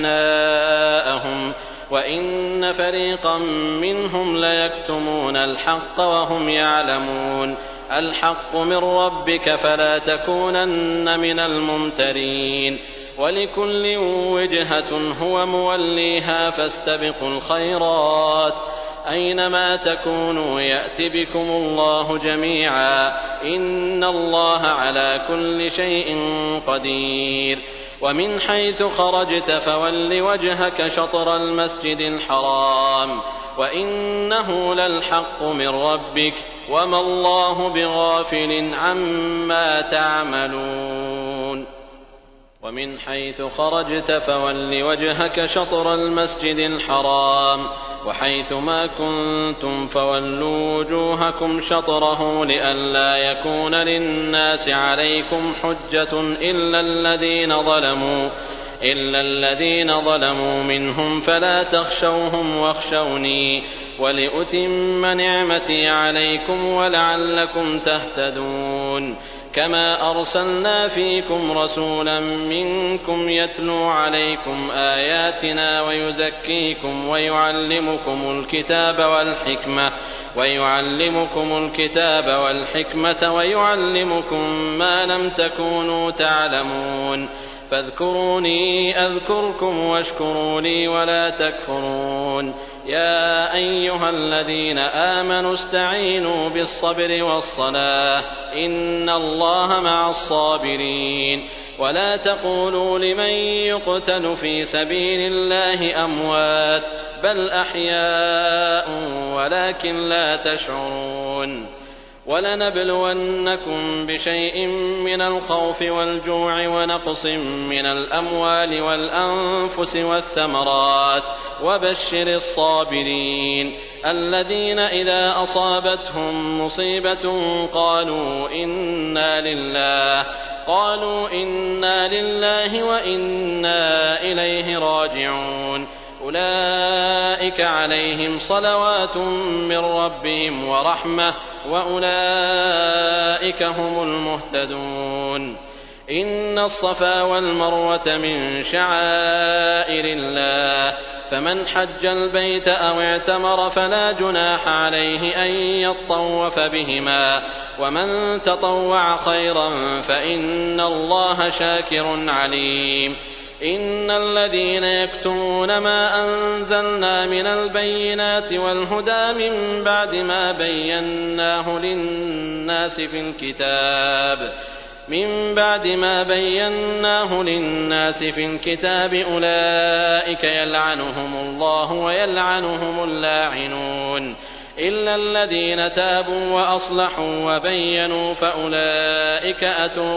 أبناءهم وإن فريقا منهم ليكتمون الحق وهم يعلمون. الحق من ربك فلا تكونن من الممترين. ولكل وجهة هو موليها فاستبقوا الخيرات أينما تكونوا يأت بكم الله جميعا إن الله على كل شيء قدير. ومن حيث خرجت فول وجهك شطر المسجد الحرام وإنه للحق من ربك وما الله بغافل عما تعملون. ومن حيث خرجت فول وجهك شطر المسجد الحرام وحيث ما كنتم فولوا وجوهكم شطره لئلا يكون للناس عليكم حجة إلا الذين ظلموا إلا الذين ظلموا منهم فلا تخشوهم واخشوني ولأتم نعمتي عليكم ولعلكم تهتدون كما أرسلنا فيكم رسولا منكم يتلو عليكم آياتنا ويزكيكم ويعلمكم الكتاب والحكمة ويعلمكم ما لم تكونوا تعلمون فاذكروني أذكركم واشكروا لي ولا تكفرون يا أيها الذين آمنوا استعينوا بالصبر والصلاة إن الله مع الصابرين ولا تقولوا لمن يقتل في سبيل الله أموات بل أحياء ولكن لا تشعرون ولنبلونكم بشيء من الخوف والجوع ونقص من الأموال والأنفس والثمرات وبشر الصابرين الذين إذا أصابتهم مصيبة قالوا إنا لله وإنا إليه راجعون أولئك عليهم صلوات من ربهم ورحمة وأولئك هم المهتدون إن الصفا والمروة من شعائر الله فمن حج البيت أو اعتمر فلا جناح عليه أن يطوف بهما ومن تطوع خيرا فإن الله شاكر عليم إن الذين يكتمون ما أنزلنا من البينات والهدى من بعد ما بيناه للناس في الكتاب أولئك يلعنهم الله ويلعنهم اللاعنون إلا الذين تابوا وأصلحوا وبينوا فأولئك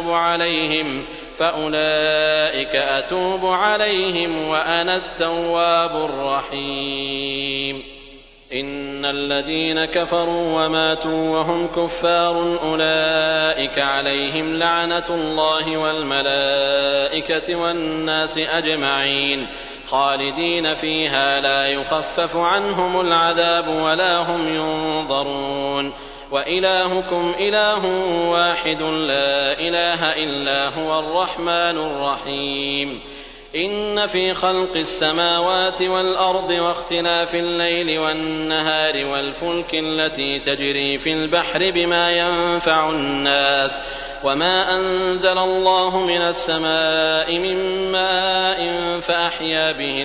أتوب عليهم وأنا التواب الرحيم إن الذين كفروا وماتوا وهم كفار أولئك عليهم لعنة الله والملائكة والناس أجمعين خالدين فيها لا يخفف عنهم العذاب ولا هم ينظرون وإلهكم إله واحد لا إله إلا هو الرحمن الرحيم إن في خلق السماوات والأرض واختلاف الليل والنهار والفلك التي تجري في البحر بما ينفع الناس وما أنزل الله من السماء من ماء فأحيا به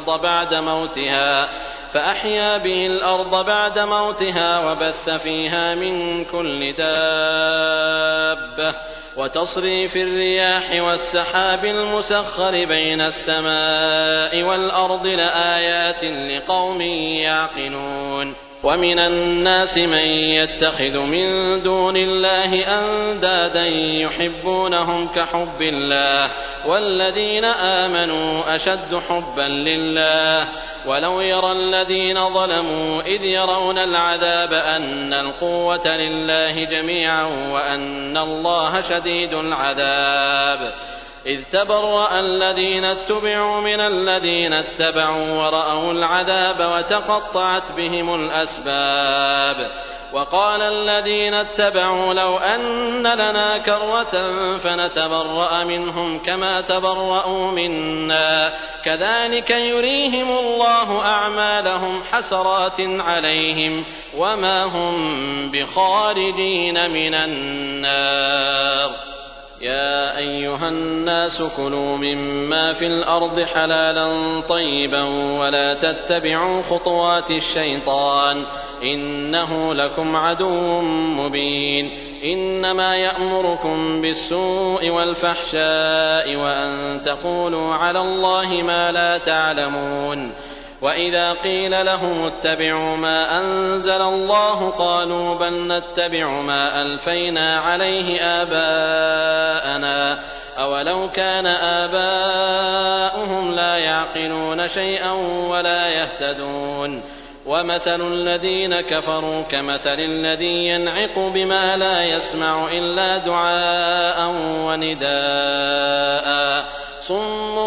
الأرض بعد موتها وبث فيها من كل دابة وتصريف الرياح والسحاب المسخر بين السماء والأرض لآيات لقوم يعقلون ومن الناس من يتخذ من دون الله أندادا يحبونهم كحب الله والذين آمنوا أشد حبا لله ولو يرى الذين ظلموا إذ يرون العذاب أن القوة لله جميعا وأن الله شديد العذاب إذ تبرأ الذين اتبعوا من الذين اتبعوا ورأوا العذاب وتقطعت بهم الأسباب وقال الذين اتبعوا لو أن لنا كرة فنتبرأ منهم كما تبرأوا منا كذلك يريهم الله أعمالهم حسرات عليهم وما هم بخارجين من النار يا أيها الناس كلوا مما في الأرض حلالا طيبا ولا تتبعوا خطوات الشيطان إنه لكم عدو مبين إنما يأمركم بالسوء والفحشاء وأن تقولوا على الله ما لا تعلمون وإذا قيل لهم اتبعوا ما أنزل الله قالوا بل نتبع ما ألفينا عليه آباءنا أولو كان آباؤهم لا يعقلون شيئا ولا يهتدون ومثل الذين كفروا كمثل الذي ينعق بما لا يسمع إلا دعاء ونداء صم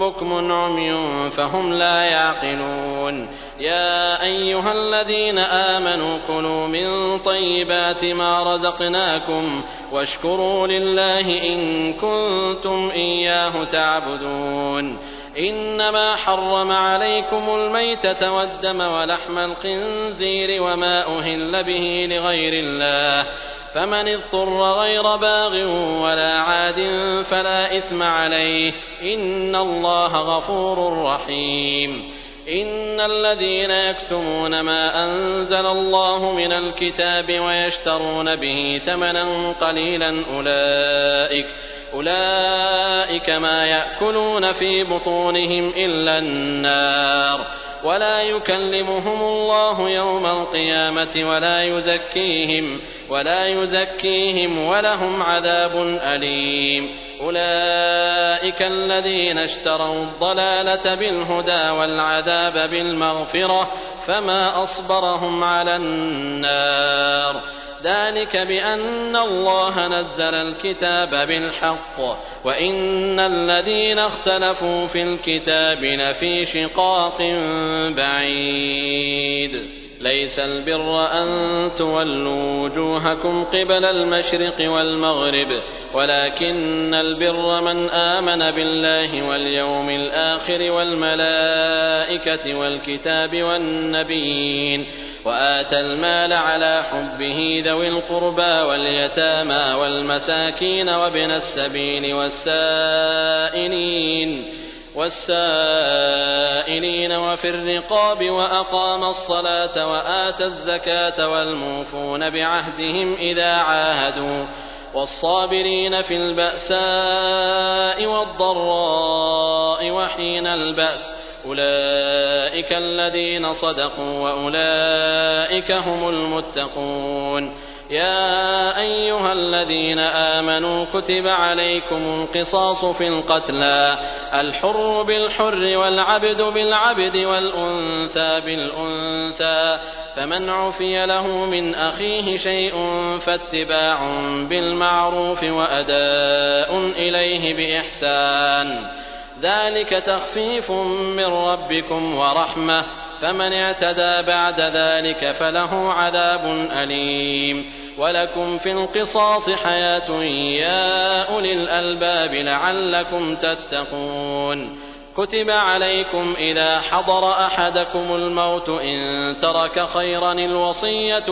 بكم عمي فهم لا يعقلون يا أيها الذين آمنوا كلوا من طيبات ما رزقناكم واشكروا لله إن كنتم إياه تعبدون إنما حرم عليكم الميتة والدم ولحم الخنزير وما أهل به لغير الله فمن اضطر غير باغ ولا عاد فلا إثم عليه إن الله غفور رحيم إن الذين يكتمون ما أنزل الله من الكتاب ويشترون به ثمنا قليلا أولئك ما يأكلون في بطونهم إلا النار ولا يكلمهم الله يوم القيامة ولا يزكيهم ولهم عذاب أليم أولئك الذين اشتروا الضلالة بالهدى والعذاب بالمغفرة فما أصبرهم على النار ذلك بأن الله نزل الكتاب بالحق وإن الذين اختلفوا في الكتاب لفي شقاق بعيد ليس البر أن تولوا وجوهكم قبل المشرق والمغرب ولكن البر من آمن بالله واليوم الآخر والملائكة والكتاب والنبيين وآتى المال على حبه ذوي القربى واليتامى والمساكين وابن السبيل والسائلين وفي الرقاب وأقام الصلاة وآتى الزكاة والموفون بعهدهم إذا عاهدوا والصابرين في البأساء والضراء وحين البأس أولئك الذين صدقوا وأولئك هم المتقون يا أيها الذين آمنوا كتب عليكم القصاص في القتلى الحر بالحر والعبد بالعبد والأنثى بالأنثى فمن عفي له من أخيه شيء فاتباع بالمعروف وأداء إليه بإحسان ذلك تخفيف من ربكم ورحمة فمن اعتدى بعد ذلك فله عذاب أليم ولكم في القصاص حياة يا أولي الألباب لعلكم تتقون كتب عليكم إذا حضر أحدكم الموت إن ترك خيرا الوصية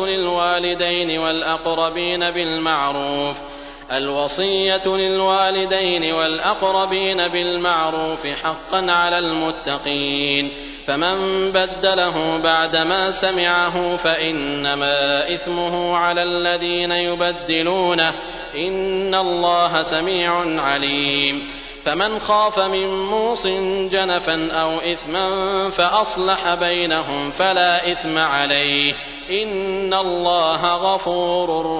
للوالدين والأقربين بالمعروف حقا على المتقين فمن بدله بعدما سمعه فإنما إثمه على الذين يبدلونه إن الله سميع عليم فمن خاف من موص جنفا أو إثما فأصلح بينهم فلا إثم عليه إن الله غفور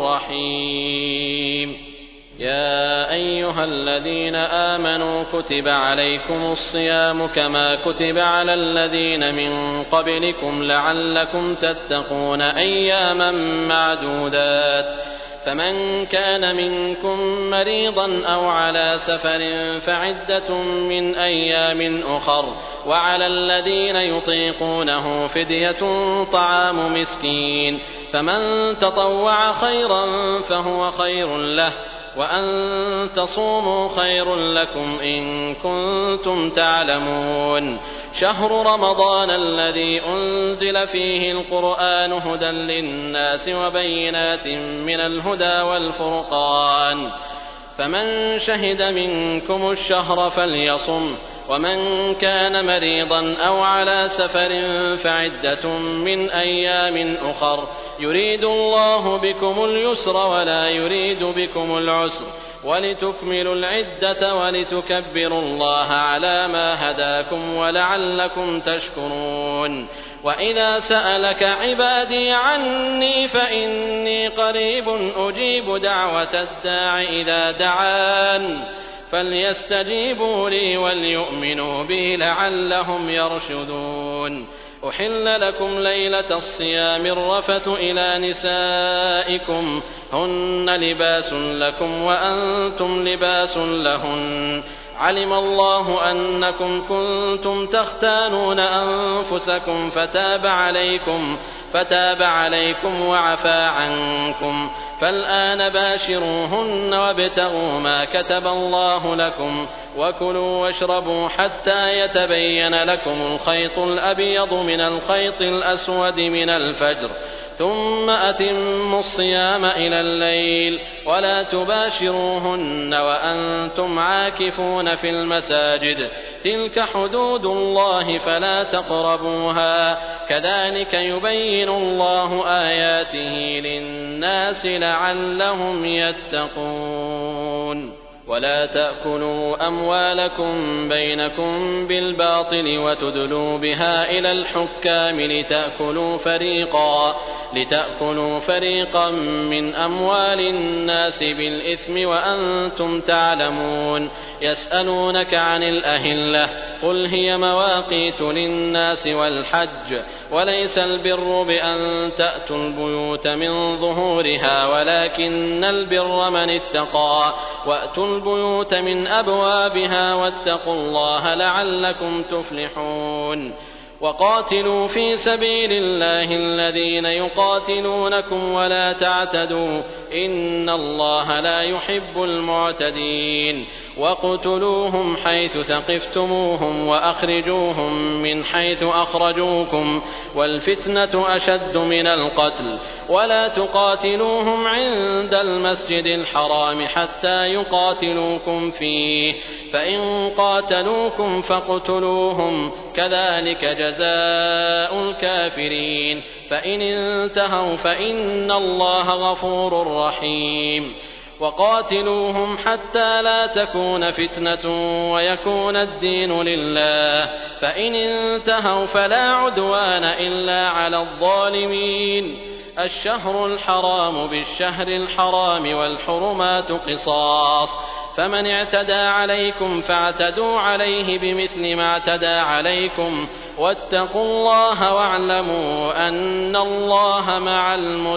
رحيم يا أيها الذين آمنوا كتب عليكم الصيام كما كتب على الذين من قبلكم لعلكم تتقون أياما معدودات فمن كان منكم مريضا أو على سفر فعدة من أيام أخر وعلى الذين يطيقونه فدية طعام مسكين فمن تطوع خيرا فهو خير له وأن تصوموا خير لكم إن كنتم تعلمون شهر رمضان الذي أنزل فيه القرآن هدى للناس وبينات من الهدى والفرقان فمن شهد منكم الشهر فليصم ومن كان مريضا أو على سفر فعدة من أيام أخر يريد الله بكم اليسر ولا يريد بكم العسر ولتكملوا العدة ولتكبروا الله على ما هداكم ولعلكم تشكرون وإذا سألك عبادي عني فإني قريب أجيب دعوة الداع إذا دعان فليستجيبوا لي وليؤمنوا بي لعلهم يرشدون أحل لكم ليلة الصيام الرفث إلى نسائكم هن لباس لكم وأنتم لباس لهن علم الله أنكم كنتم تختانون أنفسكم فتاب عليكم وعفى عنكم، فالآن باشروهن وابتغوا ما كتب الله لكم، وكلوا واشربوا حتى يتبين لكم الخيط الأبيض من الخيط الأسود من الفجر، ثم أتموا الصيام إلى الليل، ولا تباشروهن وأنتم عاكفون في المساجد، تلك حدود الله فلا تقربوها، كذلك يبين الله آياته للناس لعلهم يتقون. ولا تأكلوا أموالكم بينكم بالباطل وتدلوا بها إلى الحكام لتأكلوا فريقا من أموال الناس بالإثم وأنتم تعلمون. يسألونك عن الأهلة، قل هي مواقيت للناس والحج، وليس البر بأن تأتوا البيوت من ظهورها، ولكن البر من اتقى، وأتوا البيوت من أبوابها، واتقوا الله لعلكم تفلحون. وقاتلوا في سبيل الله الذين يقاتلونكم ولا تعتدوا، إن الله لا يحب المعتدين. واقتلوهم حيث ثقفتموهم وأخرجوهم من حيث أخرجوكم، والفتنة أشد من القتل. ولا تقاتلوهم عند المسجد الحرام حتى يقاتلوكم فيه، فإن قاتلوكم فاقتلوهم، كذلك جزاء الكافرين. فإن انتهوا فإن الله غفور رحيم. وقاتلوهم حتى لا تكون فتنة ويكون الدين لله، فإن انتهوا فلا عدوان إلا على الظالمين. الشهر الحرام بالشهر الحرام والحرمات قصاص، فمن اعتدى عليكم فاعتدوا عليه بمثل ما اعتدى عليكم، واتقوا الله واعلموا أن الله مع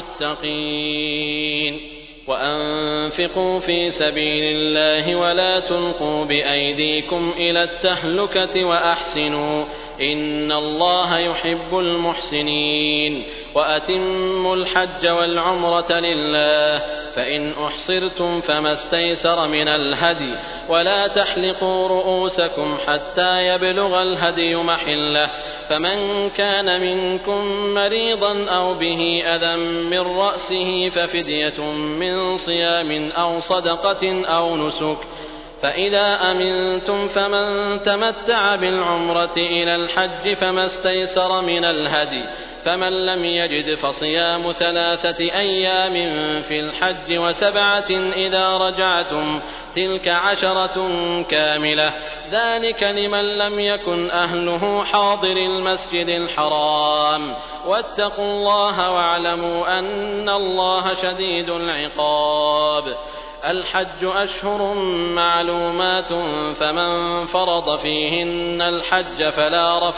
المتقين. وأنفقوا في سبيل الله ولا تلقوا بأيديكم إلى التهلكة وأحسنوا، إن الله يحب المحسنين. وأتموا الحج والعمرة لله، فإن أحصرتم فما استيسر من الهدي، ولا تحلقوا رؤوسكم حتى يبلغ الهدي محله، فمن كان منكم مريضا أو به أذى من رأسه ففدية من صيام أو صدقة أو نسك، فإذا أمنتم فمن تمتع بالعمرة إلى الحج فما استيسر من الهدي، فمن لم يجد فصيام 3 أيام في الحج و7 إذا رجعتم، تلك 10 كاملة، ذلك لمن لم يكن أهله حاضر المسجد الحرام. واتقوا الله واعلموا أن الله شديد العقاب. الحج أشهر معلومات، فمن فرض فيهن الحج فلا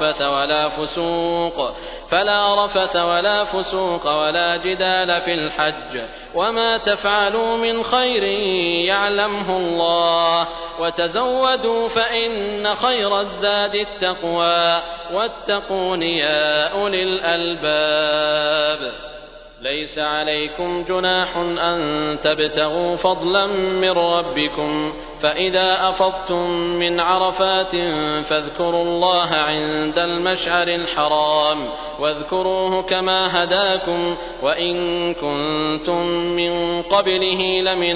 رفث ولا فسوق ولا جدال في الحج، وما تفعلوا من خير يعلمه الله، وتزودوا فإن خير الزاد التقوى، واتقون يا أولي الألباب. ليس عليكم جناح أن تبتغوا فضلا من ربكم، فإذا أفضتم من عرفات فاذكروا الله عند المشعر الحرام، واذكروه كما هداكم، وإن كنتم من قبله لمن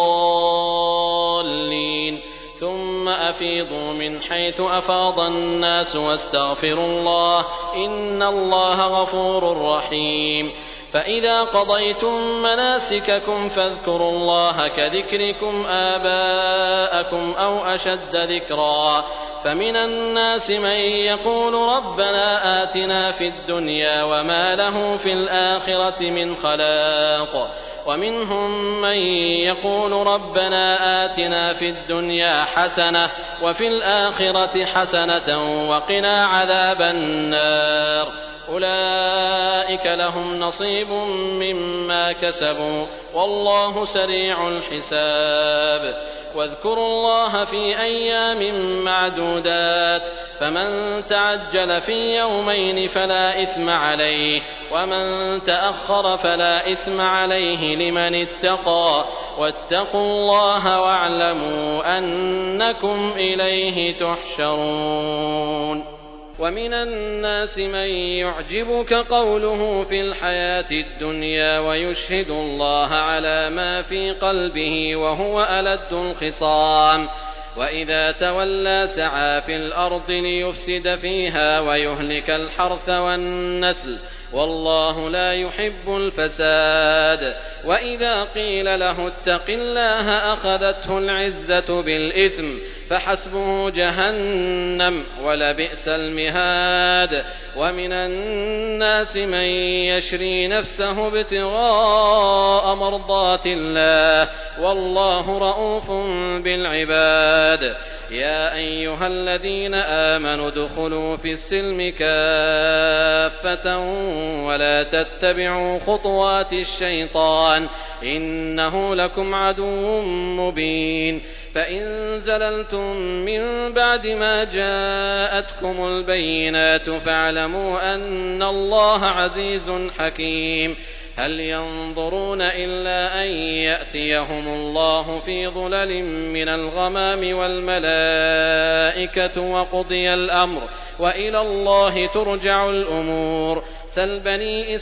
الضالين. ثم أفيضوا من حيث أفاض الناس واستغفروا الله، إن الله غفور رحيم. فإذا قضيتم مناسككم فاذكروا الله كذكركم آباءكم أو أشد ذكرا، فمن الناس من يقول ربنا آتنا في الدنيا وما له في الآخرة من خلاق، ومنهم من يقول ربنا آتنا في الدنيا حسنة وفي الآخرة حسنة وقنا عذاب النار. أولئك لهم نصيب مما كسبوا والله سريع الحساب. واذكروا الله في أيام معدودات فمن تعجل في يومين فلا إثم عليه ومن تأخر فلا إثم عليه لمن اتقى واتقوا الله واعلموا أنكم إليه تحشرون. ومن الناس من يعجبك قوله في الحياة الدنيا ويشهد الله على ما في قلبه وهو ألد الخصام وإذا تولى سعى في الأرض ليفسد فيها ويهلك الحرث والنسل والله لا يحب الفساد. وإذا قيل له اتق الله أخذته العزة بالإثم فحسبه جهنم ولبئس المهاد. ومن الناس من يشري نفسه ابتغاء مرضات الله والله رؤوف بالعباد. يا أيها الذين آمنوا ادخلوا في السلم كافة ولا تتبعوا خطوات الشيطان إنه لكم عدو مبين. فإن زللتم من بعد ما جاءتكم البينات فاعلموا أن الله عزيز حكيم. هل ينظرون إلا أن يأتيهم الله في ظلل من الغمام والملائكة وقضي الأمر وإلى الله ترجع الأمور. سل بني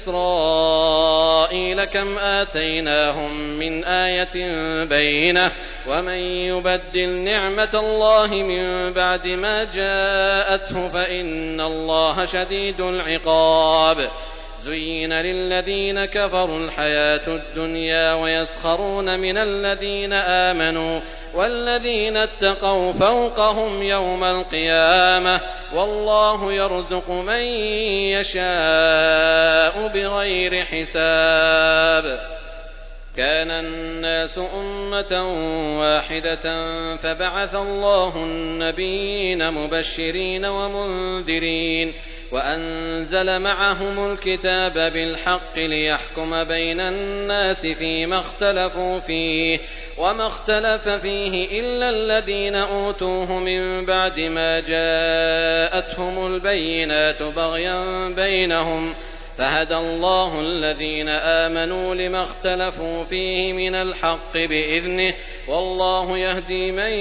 إسرائيل كم آتيناهم من آية بينة ومن يبدل نعمة الله من بعد ما جاءته فإن الله شديد العقاب. زين للذين كفروا الحياة الدنيا ويسخرون من الذين آمنوا والذين اتقوا فوقهم يوم القيامة والله يرزق من يشاء بغير حساب. كان الناس أمة واحدة فبعث الله النبيين مبشرين ومنذرين وأنزل معهم الكتاب بالحق ليحكم بين الناس فيما اختلفوا فيه وما اختلف فيه إلا الذين أوتوه من بعد ما جاءتهم البينات بغيا بينهم فهدى الله الذين آمنوا لما اختلفوا فيه من الحق بإذنه والله يهدي من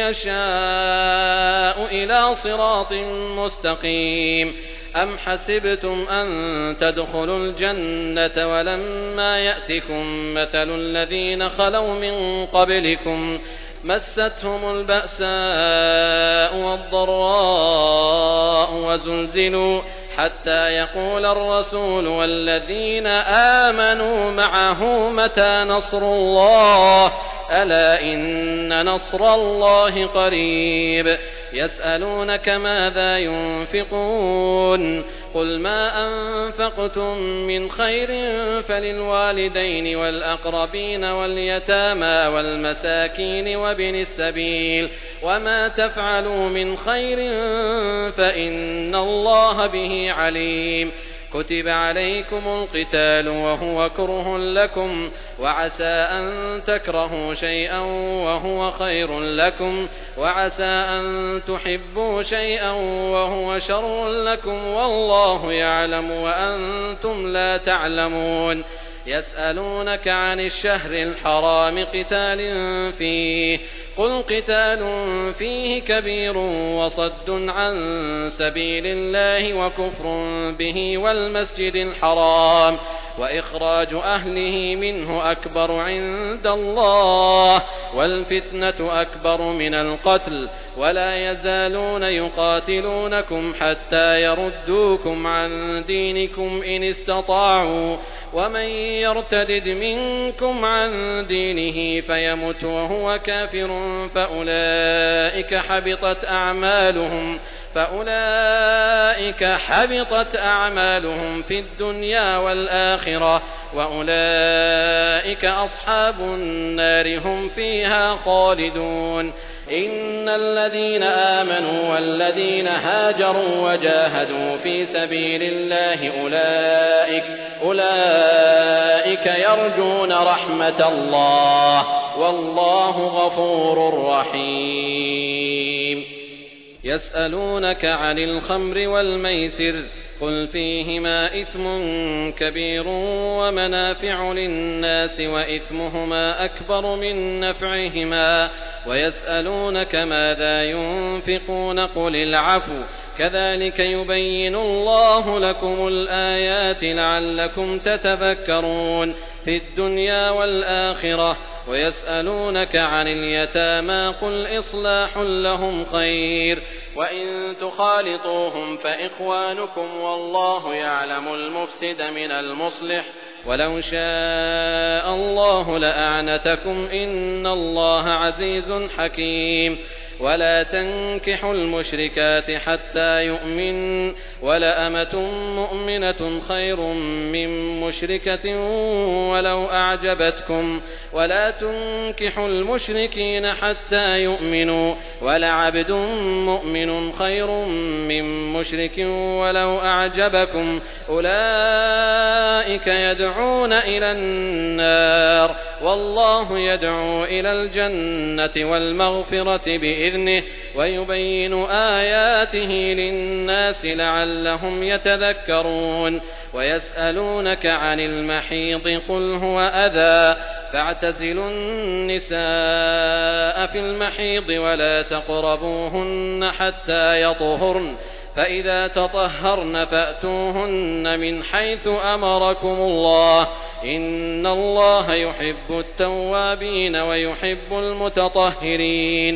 يشاء إلى صراط مستقيم. أم حسبتم أن تدخلوا الجنة ولما يأتكم مثل الذين خلوا من قبلكم مستهم البأساء والضراء وزلزلوا حتى يقول الرسول والذين آمنوا معه متى نصر الله ألا إن نصر الله قريب. يسألونك ماذا ينفقون قل ما أنفقتم من خير فللوالدين والأقربين واليتامى والمساكين وابن السبيل وما تفعلوا من خير فإن الله به عليم. كتب عليكم القتال وهو كره لكم وعسى أن تكرهوا شيئا وهو خير لكم وعسى أن تحبوا شيئا وهو شر لكم والله يعلم وأنتم لا تعلمون. يسألونك عن الشهر الحرام قتال فيه قل قتال فيه كبير وصد عن سبيل الله وكفر به والمسجد الحرام وإخراج أهله منه أكبر عند الله والفتنة أكبر من القتل ولا يزالون يقاتلونكم حتى يردوكم عن دينكم إن استطاعوا ومن يرتدد منكم عن دينه فيمت وهو كافر فأولئك حبطت أعمالهم في الدنيا والآخرة وأولئك أصحاب النار هم فيها خالدون. إن الذين آمنوا والذين هاجروا وجاهدوا في سبيل الله أولئك يرجون رحمة الله والله غفور رحيم. يسألونك عن الخمر والميسر قل فيهما إثم كبير ومنافع للناس وإثمهما أكبر من نفعهما ويسألونك ماذا ينفقون قل العفو كذلك يبين الله لكم الآيات لعلكم تتذكرون في الدنيا والآخرة. ويسألونك عن اليتامى قل إصلاح لهم خير وإن تخالطوهم فإخوانكم والله يعلم المفسد من المصلح ولو شاء الله لأعنتكم إن الله عزيز حكيم. ولا تنكحوا المشركات حتى يؤمن ولأمة مؤمنة خير من مشركة ولو أعجبتكم ولا تنكحوا المشركين حتى يؤمنوا ولعبد مؤمن خير من مشرك ولو أعجبكم أولئك يدعون إلى النار والله يدعو إلى الجنة والمغفرة بإذنه ويبين آياته للناس لعلهم يتذكرون. ويسألونك عن المحيض قل هو أذى فاعتزلوا النساء في المحيض ولا تقربوهن حتى يطهرن فإذا تطهرن فأتوهن من حيث أمركم الله إن الله يحب التوابين ويحب المتطهرين.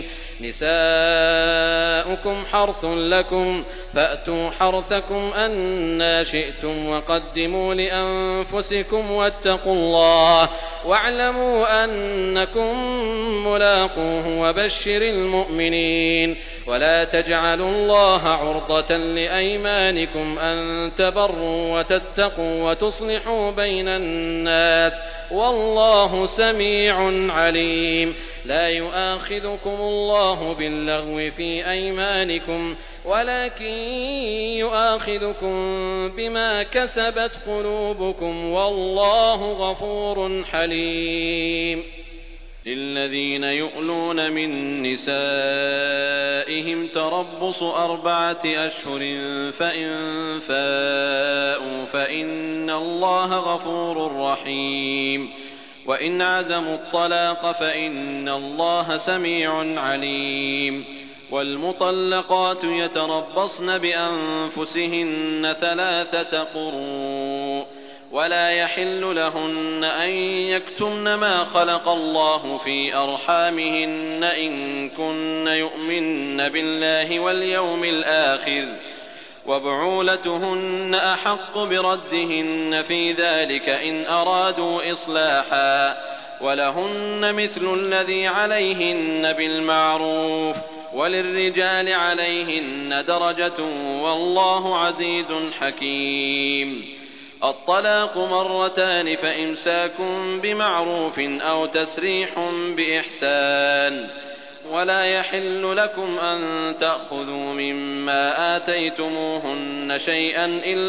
نساؤكم حرث لكم فأتوا حرثكم أنى شئتم وقدموا لأنفسكم واتقوا الله واعلموا أنكم ملاقوه وبشر المؤمنين. ولا تجعلوا الله عرضة لأيمانكم أن تبروا وتتقوا وتصلحوا بين الناس والله سميع عليم. لا يؤاخذكم الله باللغو في أيمانكم ولكن يؤاخذكم بما كسبت قلوبكم والله غفور حليم. للذين يؤلون من نسائهم تربص 4 أشهر فإن فاءوا فإن الله غفور رحيم. وإن عزموا الطلاق فإن الله سميع عليم. والمطلقات يتربصن بأنفسهن 3 قروء ولا يحل لهن أن يكتمن ما خلق الله في أرحامهن إن كن يؤمن بالله واليوم الآخر وبعولتهن أحق بردهن في ذلك إن أرادوا إصلاحا ولهن مثل الذي عليهن بالمعروف وللرجال عليهن درجة والله عزيز حكيم. الطلاق 2 فإمساك بمعروف أو تسريح بإحسان. ولا يحل لكم أن تأخذوا مما آتيتموهن شيئا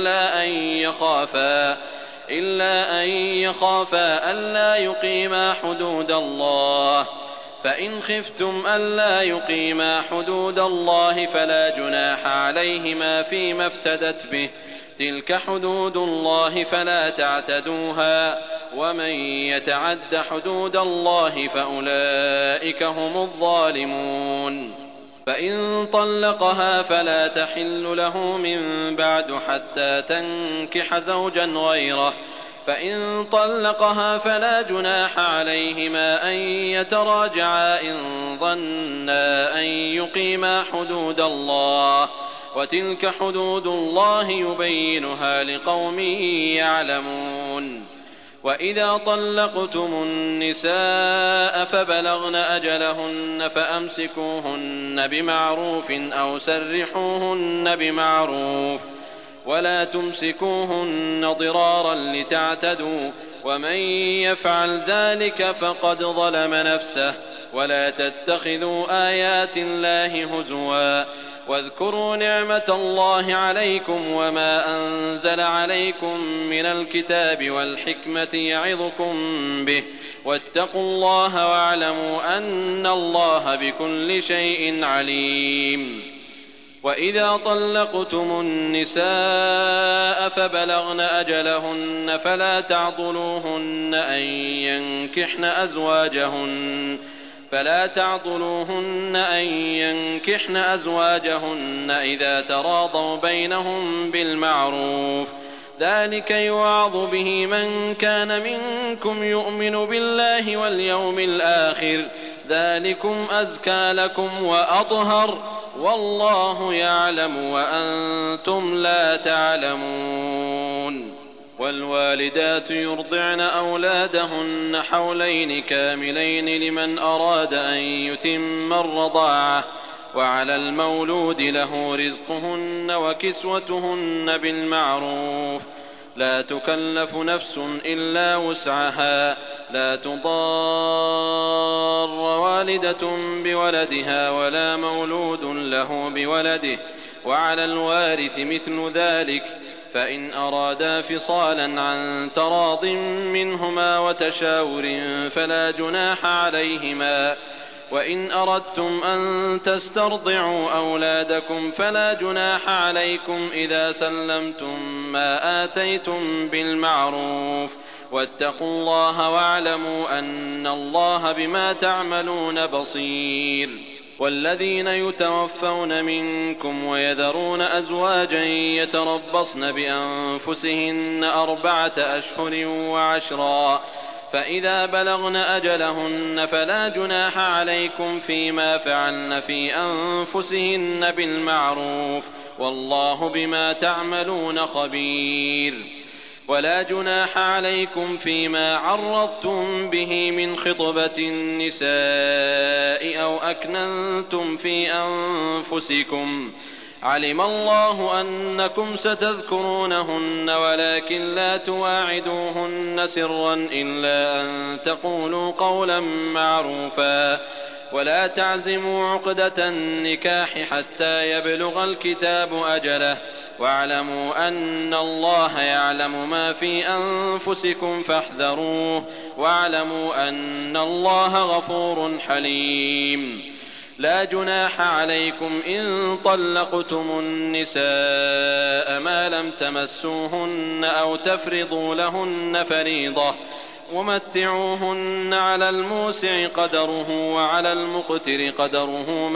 إلا أن يخافا ألا يقيما حدود الله فإن خفتم ألا يقيما حدود الله فلا جناح عليهما فيما افتدت به تلك حدود الله فلا تعتدوها ومن يتعد حدود الله فأولئك هم الظالمون. فإن طلقها فلا تحل له من بعد حتى تنكح زوجا غيره فإن طلقها فلا جناح عليهما أن يتراجعا إن ظنا أن يقيما حدود الله وتلك حدود الله يبينها لقوم يعلمون. وإذا طلقتم النساء فبلغن أجلهن فأمسكوهن بمعروف أو سرحوهن بمعروف ولا تمسكوهن ضرارا لتعتدوا ومن يفعل ذلك فقد ظلم نفسه. ولا تتخذوا آيات الله هزوا واذكروا نعمة الله عليكم وما أنزل عليكم من الكتاب والحكمة يعظكم به واتقوا الله واعلموا أن الله بكل شيء عليم. وإذا طلقتم النساء فبلغن أجلهن فلا تعضلوهن أن ينكحن أزواجهن إذا تراضوا بينهم بالمعروف، ذلك يوعظ به من كان منكم يؤمن بالله واليوم الآخر، ذلكم أزكى لكم وأطهر، والله يعلم وأنتم لا تعلمون. والوالدات يرضعن أولادهن حولين كاملين لمن أراد أن يتم الرضاعة، وعلى المولود له رزقهن وكسوتهن بالمعروف، لا تكلف نفس إلا وسعها، لا تضار والدة بولدها ولا مولود له بولده، وعلى الوارث مثل ذلك، فإن أرادا فصالا عن تراض منهما وتشاور فلا جناح عليهما، وإن أردتم أن تسترضعوا أولادكم فلا جناح عليكم إذا سلمتم ما آتيتم بالمعروف، واتقوا الله واعلموا أن الله بما تعملون بصير. والذين يتوفون منكم ويذرون أزواجا يتربصن بأنفسهن 4 أشهر و10، فإذا بلغن أجلهن فلا جناح عليكم فيما فعلن في أنفسهن بالمعروف، والله بما تعملون خبير. ولا جناح عليكم فيما عرضتم به من خطبة النساء أو أكننتم في أنفسكم، علم الله أنكم ستذكرونهن ولكن لا تواعدوهن سرا إلا أن تقولوا قولا معروفا، ولا تعزموا عقدة النكاح حتى يبلغ الكتاب أجله، واعلموا أن الله يعلم ما في أنفسكم فاحذروه، واعلموا أن الله غفور حليم. لا جناح عليكم إن طلقتم النساء ما لم تمسوهن أو تفرضوا لهن فريضة، ومتعوهن على الموسع قدره وعلى المقتر قدره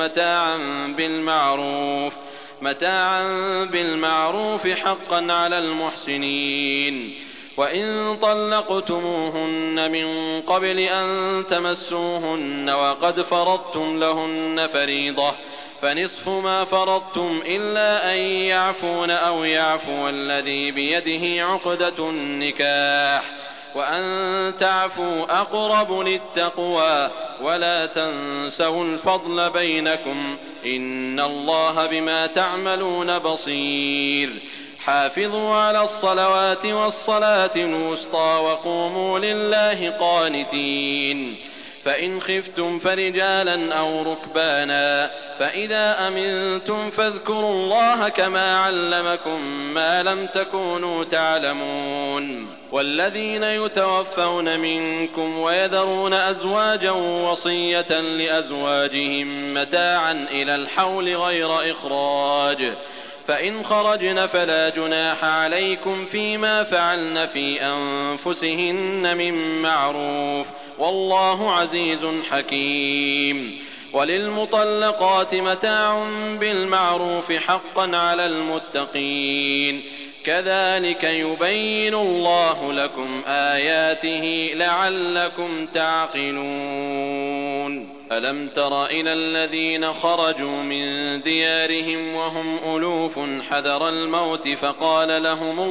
متاعا بالمعروف حقا على المحسنين. وإن طلقتموهن من قبل أن تمسوهن وقد فرضتم لهن فريضة فنصف ما فرضتم إلا أن يعفون أو يعفو الذي بيده عقدة النكاح، وأن تعفوا أقرب للتقوى، ولا تنسوا الفضل بينكم، إن الله بما تعملون بصير. حافظوا على الصلوات والصلاة الوسطى وقوموا لله قانتين. فإن خفتم فرجالا أو ركبانا، فإذا أمنتم فاذكروا الله كما علمكم ما لم تكونوا تعلمون. والذين يتوفون منكم ويذرون أزواجا وصية لأزواجهم متاعا إلى الحول غير إخراج، فإن خرجن فلا جناح عليكم فيما فعلن في أنفسهن من معروف، والله عزيز حكيم. وللمطلقات متاع بالمعروف حقا على المتقين، كذلك يبين الله لكم آياته لعلكم تعقلون. ألم تر إلى الذين خرجوا من ديارهم وهم ألوف حذر الموت فقال لهم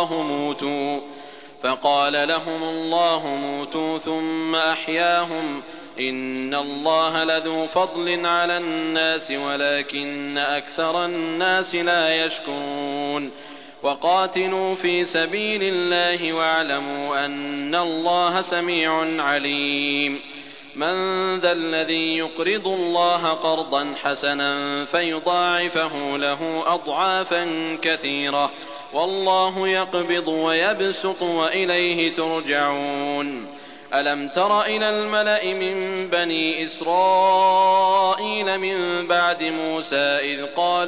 الله موتوا ثم أحياهم، إن الله لذو فضل على الناس ولكن أكثر الناس لا يشكرون. وقاتلوا في سبيل الله واعلموا أن الله سميع عليم. من ذا الذي يقرض الله قرضا حسنا فيضاعفه له أضعافا كثيرة والله يقبض ويبسط وإليه ترجعون. ألم تر إلى الملأ من بني إسرائيل من بعد موسى إذ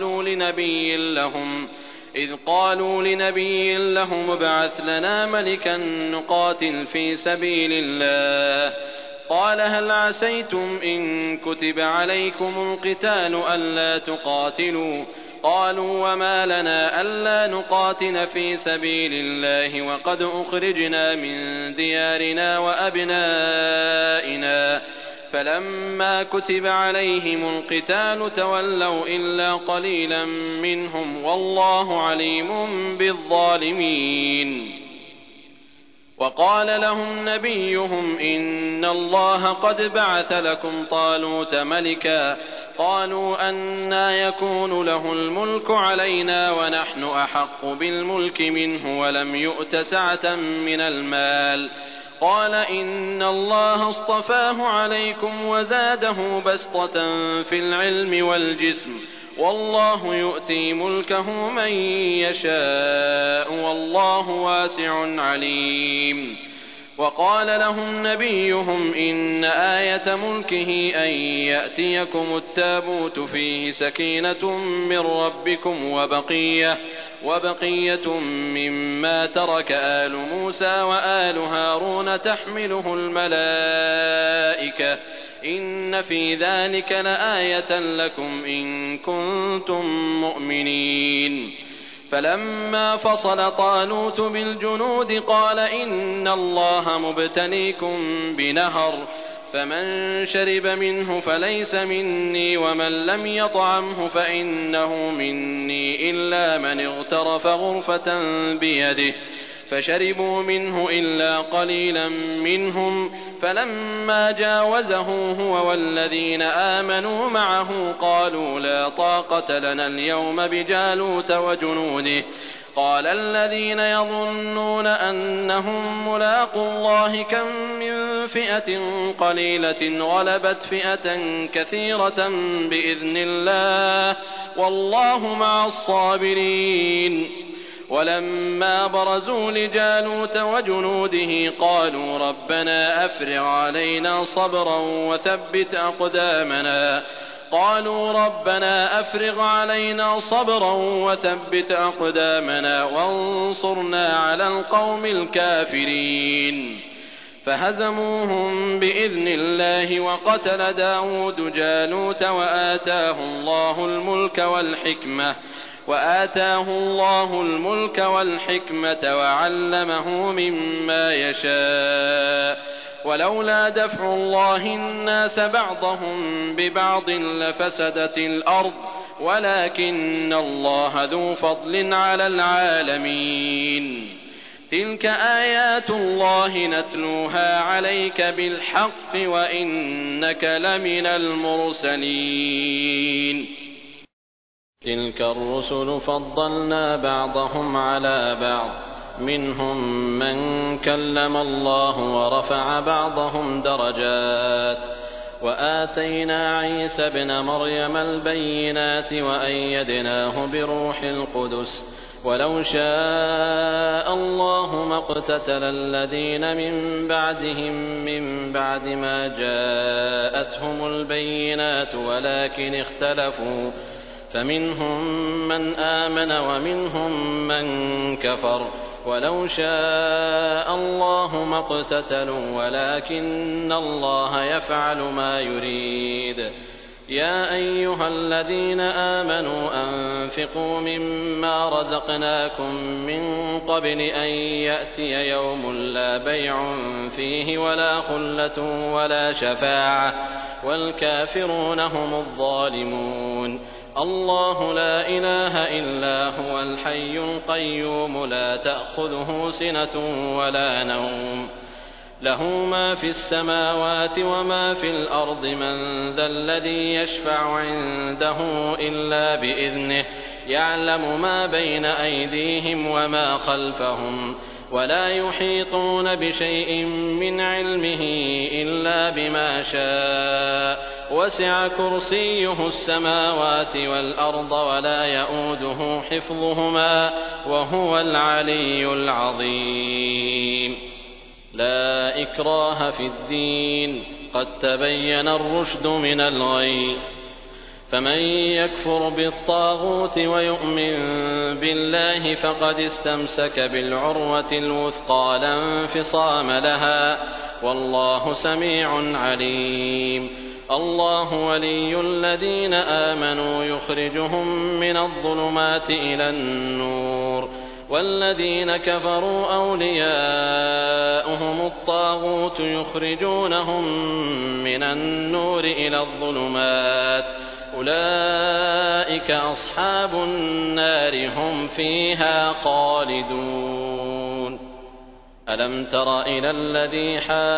قالوا لنبي لهم ابعث لنا ملكا نقاتل في سبيل الله قال هل عسيتم إن كتب عليكم القتال ألا تقاتلوا قالوا وما لنا ألا نقاتل في سبيل الله وقد أخرجنا من ديارنا وأبنائنا فلما كتب عليهم القتال تولوا إلا قليلا منهم والله عليم بالظالمين. وقال لهم نبيهم إن الله قد بعث لكم طالوت ملكا قالوا أنى يكون له الملك علينا ونحن أحق بالملك منه ولم يؤت سعة من المال قال إن الله اصطفاه عليكم وزاده بسطة في العلم والجسم والله يؤتي ملكه من يشاء والله واسع عليم. وقال لهم نبيهم إن آية ملكه أن يأتيكم التابوت فيه سكينة من ربكم وبقية مما ترك آل موسى وآل هارون تحمله الملائكة إن في ذلك لآية لكم إن كنتم مؤمنين. فلما فصل طالوت بالجنود قال إن الله مبتليكم بنهر فمن شرب منه فليس مني ومن لم يطعمه فإنه مني إلا من اغترف غرفة بيده فشربوا منه إلا قليلا منهم فلما جاوزه هو والذين آمنوا معه قالوا لا طاقة لنا اليوم بجالوت وجنوده قال الذين يظنون أنهم ملاقو الله كم من فئة قليلة غلبت فئة كثيرة بإذن الله والله مع الصابرين. ولما برزوا لجالوت وجنوده قالوا ربنا أفرغ علينا صبرا وثبت أقدامنا وانصرنا على القوم الكافرين فهزموهم بإذن الله وقتل داود جالوت وآتاه الله الملك والحكمة وعلمه مما يشاء ولولا دفع الله الناس بعضهم ببعض لفسدت الأرض ولكن الله ذو فضل على العالمين. تلك آيات الله نتلوها عليك بالحق وإنك لمن المرسلين. تلك الرسل فضلنا بعضهم على بعض منهم من كلم الله ورفع بعضهم درجات وآتينا عيسى ابن مريم البينات وأيدناه بروح القدس ولو شاء الله ما اقتتل الذين من بعدهم من بعد ما جاءتهم البينات ولكن اختلفوا فمنهم من آمن ومنهم من كفر ولو شاء الله ما اقتتلوا ولكن الله يفعل ما يريد. يا أيها الذين آمنوا أنفقوا مما رزقناكم من قبل أن يأتي يوم لا بيع فيه ولا خلة ولا شفاعة والكافرون هم الظالمون. الله لا إله إلا هو الحي القيوم لا تأخذه سنة ولا نوم له ما في السماوات وما في الأرض من ذا الذي يشفع عنده إلا بإذنه يعلم ما بين أيديهم وما خلفهم ولا يحيطون بشيء من علمه إلا بما شاء وسع كرسيه السماوات والأرض ولا يئوده حفظهما وهو العلي العظيم. لا إكراه في الدين قد تبين الرشد من الغي، فمن يكفر بالطاغوت ويؤمن بالله فقد استمسك بالعروة الوثقى لا انفصام لها، والله سميع عليم. الله ولي الذين آمنوا يخرجهم من الظلمات إلى النور، والذين كفروا أولياؤهم الطاغوت يخرجونهم من النور إلى الظلمات، أولئك أصحاب النار هم فيها خالدون. ألم تر إلى الذي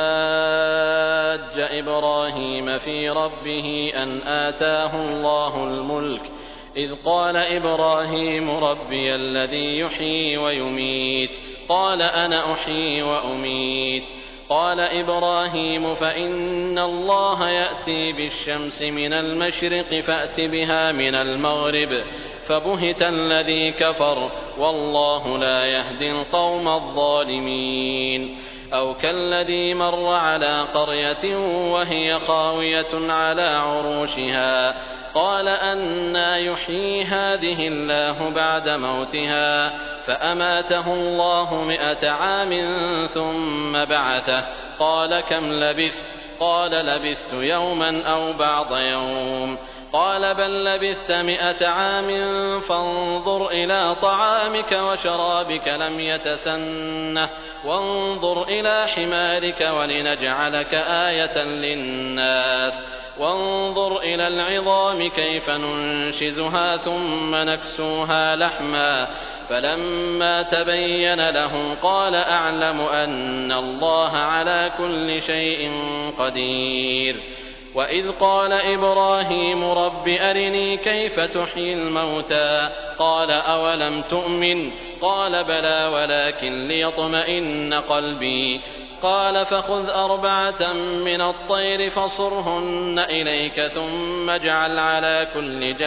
حاج إبراهيم في ربه أن آتاه الله الملك إذ قال إبراهيم ربي الذي يحيي ويميت قال أنا أحيي وأميت قال إبراهيم فإن الله يأتي بالشمس من المشرق فأت بها من المغرب فبهت الذي كفر والله لا يهدي القوم الظالمين. أو كالذي مر على قرية وهي خاوية على عروشها قال أنى يحيي هذه الله بعد موتها فأماته الله 100 عام ثم بعثه قال كم لبثت قال لبثت يوما أو بعض يوم قال بل لبثت 100 عام فانظر إلى طعامك وشرابك لم يتسنه وانظر إلى حمارك ولنجعلك آية للناس وانظر إلى العظام كيف ننشزها ثم نكسوها لحما فلما تبين له قال أعلم أن الله على كل شيء قدير. وإذ قال إبراهيم رب أرني كيف تحيي الموتى قال أولم تؤمن قال بلى ولكن ليطمئن قلبي قال فخذ 4 من الطير فصرهن إليك ثم اجعل على كل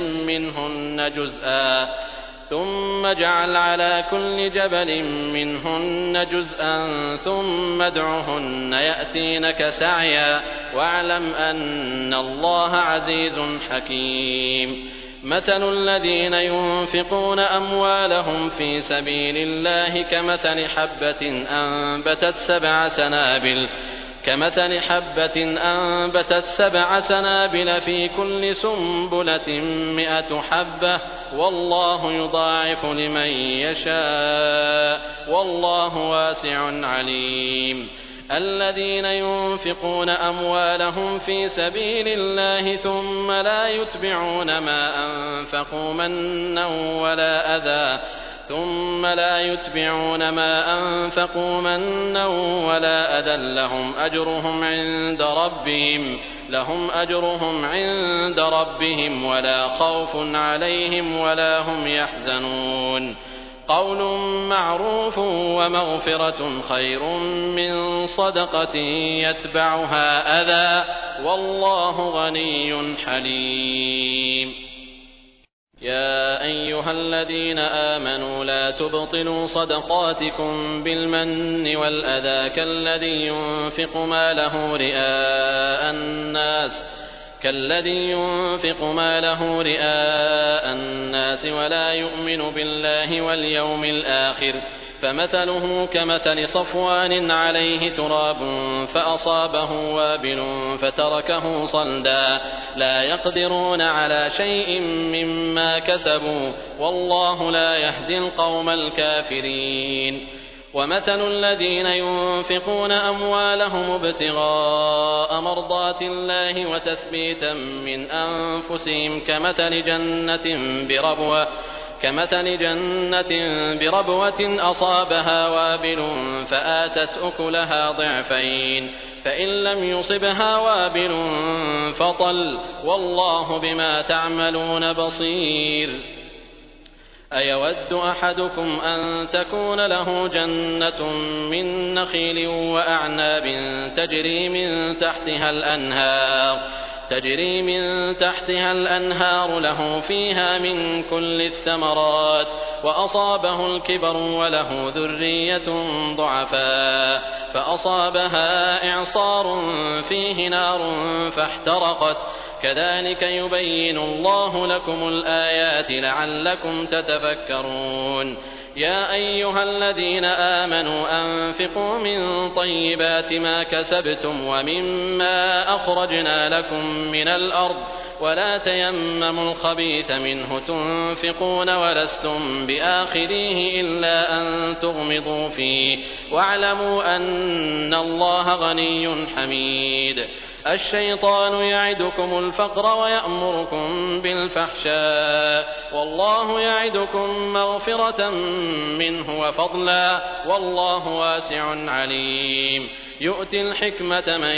جبل منهن جزءا ثم ادعهن يأتينك سعيا واعلم أن الله عزيز حكيم. مثل الذين ينفقون أموالهم في سبيل الله كمثل حبة أنبتت 7 سنابل في كل سنبلة 100 حبة والله يضاعف لمن يشاء والله واسع عليم. الذين ينفقون أموالهم في سبيل الله ثم لا يتبعون ما أنفقوا منا ولا أذى لهم أجرهم عند ربهم ولا خوف عليهم ولا هم يحزنون. قول معروف ومغفرة خير من صدقة يتبعها أذى والله غني حليم. يا أيها الذين آمنوا لا تبطلوا صدقاتكم بالمن والأذى كالذي ينفق ماله رئاء الناس ولا يؤمن بالله واليوم الآخر فمثله كمثل صفوان عليه تراب فأصابه وابل فتركه صلدا لا يقدرون على شيء مما كسبوا والله لا يهدي القوم الكافرين. ومثل الذين ينفقون أموالهم ابتغاء مرضات الله وتثبيتا من أنفسهم كمثل جنة بربوة أصابها وابل فآتت أكلها ضعفين فإن لم يصبها وابل فطل والله بما تعملون بصير. أيود أحدكم أن تكون له جنة من نخيل وأعناب تجري من تحتها الأنهار له فيها من كل الثمرات وأصابه الكبر وله ذرية ضعفاء فأصابها إعصار فيه نار فاحترقت كذلك يبين الله لكم الآيات لعلكم تتفكرون يا أيها الذين آمنوا أنفقوا من طيبات ما كسبتم ومما أخرجنا لكم من الأرض ولا تيمموا الخبيث منه تنفقون ولستم بآخذيه إلا أن تغمضوا فيه واعلموا أن الله غني حميد الشيطان يعدكم الفقر ويأمركم بالفحشاء والله يعدكم مغفرة منه وفضلا والله واسع عليم يؤتي الحكمة من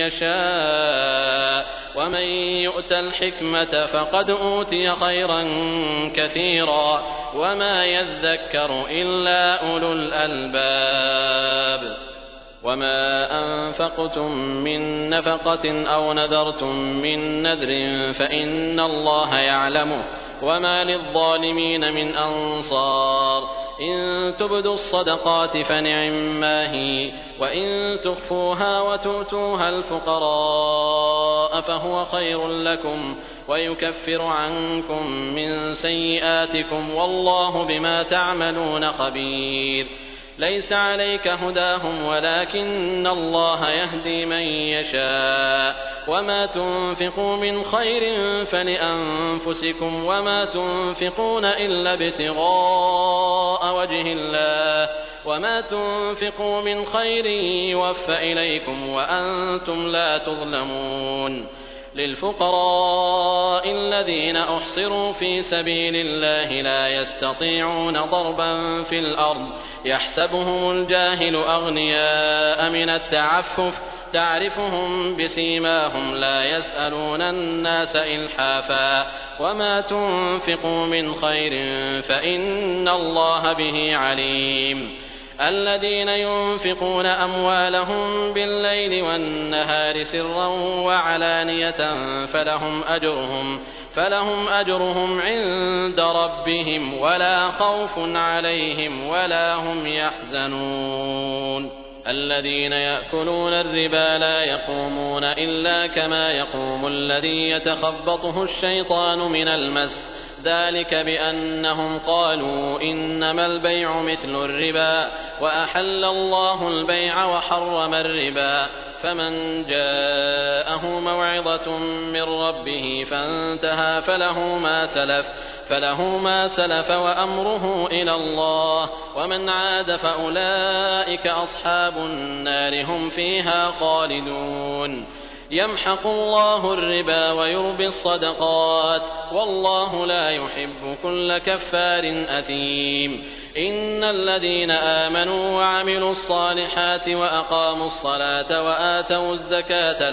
يشاء ومن يؤت الحكمة فقد أوتي خيرا كثيرا وما يذكر إلا أولو الألباب وما أنفقتم من نفقة أو نذرتم من نذر فإن الله يعلمه وما للظالمين من أنصار إن تبدوا الصدقات فنعما هي وإن تخفوها وتؤتوها الفقراء فهو خير لكم ويكفر عنكم من سيئاتكم والله بما تعملون خبير ليس عليك هداهم ولكن الله يهدي من يشاء وما تنفقوا من خير فلأنفسكم وما تنفقون إلا ابتغاء وجه الله وما تنفقوا من خير يوفى إليكم وأنتم لا تظلمون للفقراء الذين أحصروا في سبيل الله لا يستطيعون ضربا في الأرض يحسبهم الجاهل أغنياء من التعفف تعرفهم بسيماهم لا يسألون الناس إلحافا وما تنفقوا من خير فإن الله به عليم الذين ينفقون أموالهم بالليل والنهار سرا وعلانية فلهم أجرهم عند ربهم ولا خوف عليهم ولا هم يحزنون الذين يأكلون الربا لا يقومون إلا كما يقوم الذي يتخبطه الشيطان من المس ذلك بأنهم قالوا إنما البيع مثل الربا وأحل الله البيع وحرم الربا فمن جاءه موعظة من ربه فانتهى فله ما سلف وأمره إلى الله ومن عاد فأولئك أصحاب النار هم فيها خالدون يمحق الله الربا ويربي الصدقات والله لا يحب كل كفار أثيم إن الذين آمنوا وعملوا الصالحات وأقاموا الصلاة وآتوا الزكاة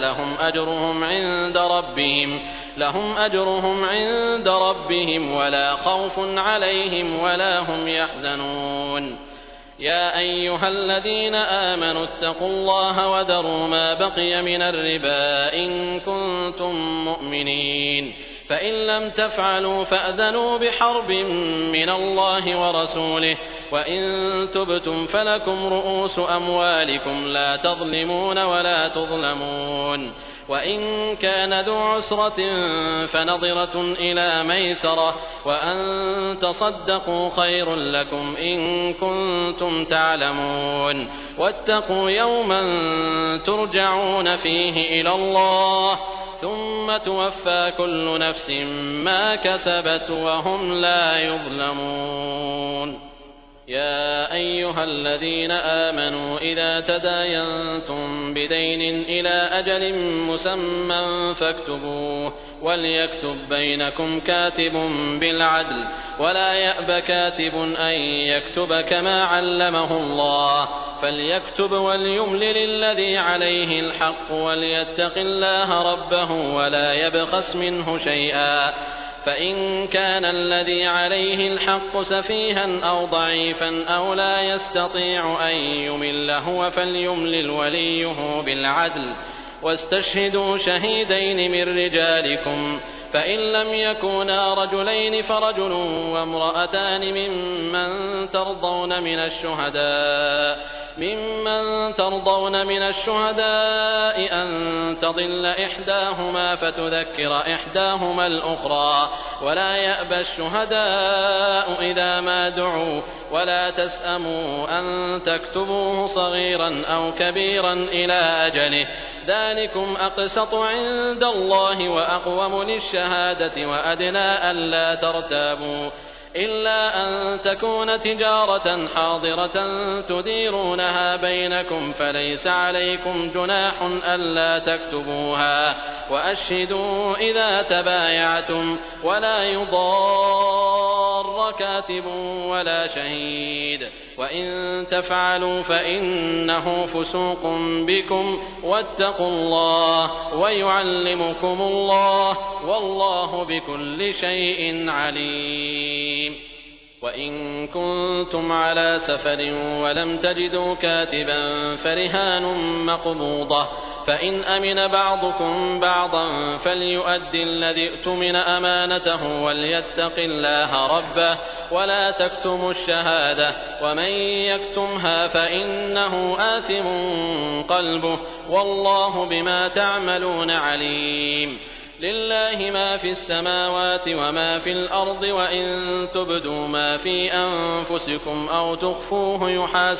لهم أجرهم عند ربهم ولا خوف عليهم ولا هم يحزنون يا أيها الذين آمنوا اتقوا الله وذروا ما بقي من الربا إن كنتم مؤمنين فإن لم تفعلوا فأذنوا بحرب من الله ورسوله وإن تبتم فلكم رؤوس أموالكم لا تظلمون ولا تظلمون وإن كان ذو عسرة فنظرة إلى ميسرة وأن تصدقوا خير لكم إن كنتم تعلمون واتقوا يوما ترجعون فيه إلى الله ثم توفى كل نفس ما كسبت وهم لا يظلمون يا أيها الذين آمنوا إذا تداينتم بدين إلى أجل مسمى فاكتبوه وليكتب بينكم كاتب بالعدل ولا يأب كاتب أن يكتب كما علمه الله فليكتب وليملل الذي عليه الحق وليتق الله ربه ولا يبخس منه شيئا فإن كان الذي عليه الحق سفيها أو ضعيفا أو لا يستطيع أن يمل هو فليملل وليه بالعدل واستشهدوا شهيدين من رجالكم فإن لم يكونا رجلين فرجل وامرأتان ممن ترضون من الشهداء أن تضل إحداهما فتذكر إحداهما الأخرى ولا يأبى الشهداء إذا ما دعوا ولا تسأموا أن تكتبوه صغيرا أو كبيرا إلى أجله ذلكم أقسط عند الله وأقوم للشهادة وأدنى ألا ترتابوا إلا أن تكون تجارة حاضرة تديرونها بينكم فليس عليكم جناح ألا تكتبوها وأشهدوا إذا تبايعتم ولا يضار كاتب ولا شهيد وإن تفعلوا فإنه فسوق بكم واتقوا الله ويعلمكم الله والله بكل شيء عليم. وإن كنتم على سفر ولم تجدوا كاتبا فرهان مقبوضة فإن أمن بعضكم بعضا فليؤد الذي ائتمن أمانته وليتق الله ربه ولا تكتموا الشهادة ومن يكتمها فإنه آثم قلبه والله بما تعملون عليم. لله ما في السماوات وما في الأرض وإن تبدوا ما في أنفسكم أو تخفوه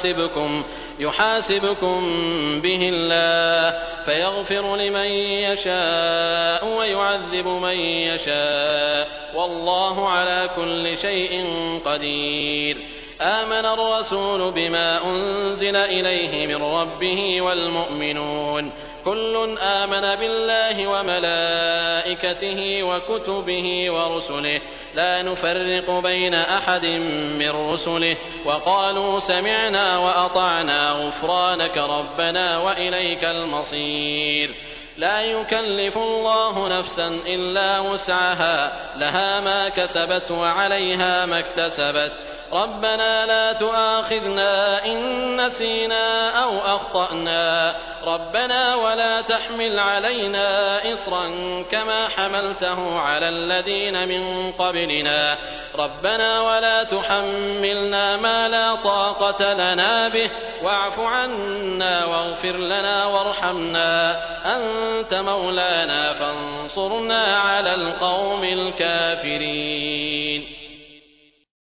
يحاسبكم به الله فيغفر لمن يشاء ويعذب من يشاء والله على كل شيء قدير. آمن الرسول بما أنزل إليه من ربه والمؤمنون كل آمن بالله وملائكته وكتبه ورسله لا نفرق بين أحد من رسله وقالوا سمعنا وأطعنا غفرانك ربنا وإليك المصير. لا يكلف الله نفسا إلا وسعها لها ما كسبت وعليها ما اكتسبت ربنا لا تؤاخذنا إن نسينا أو أخطأنا ربنا ولا تحمل علينا إصرا كما حملته على الذين من قبلنا ربنا ولا تحملنا ما لا طاقة لنا به واعف عنا واغفر لنا وارحمنا أنت مولانا فانصرنا على القوم الكافرين.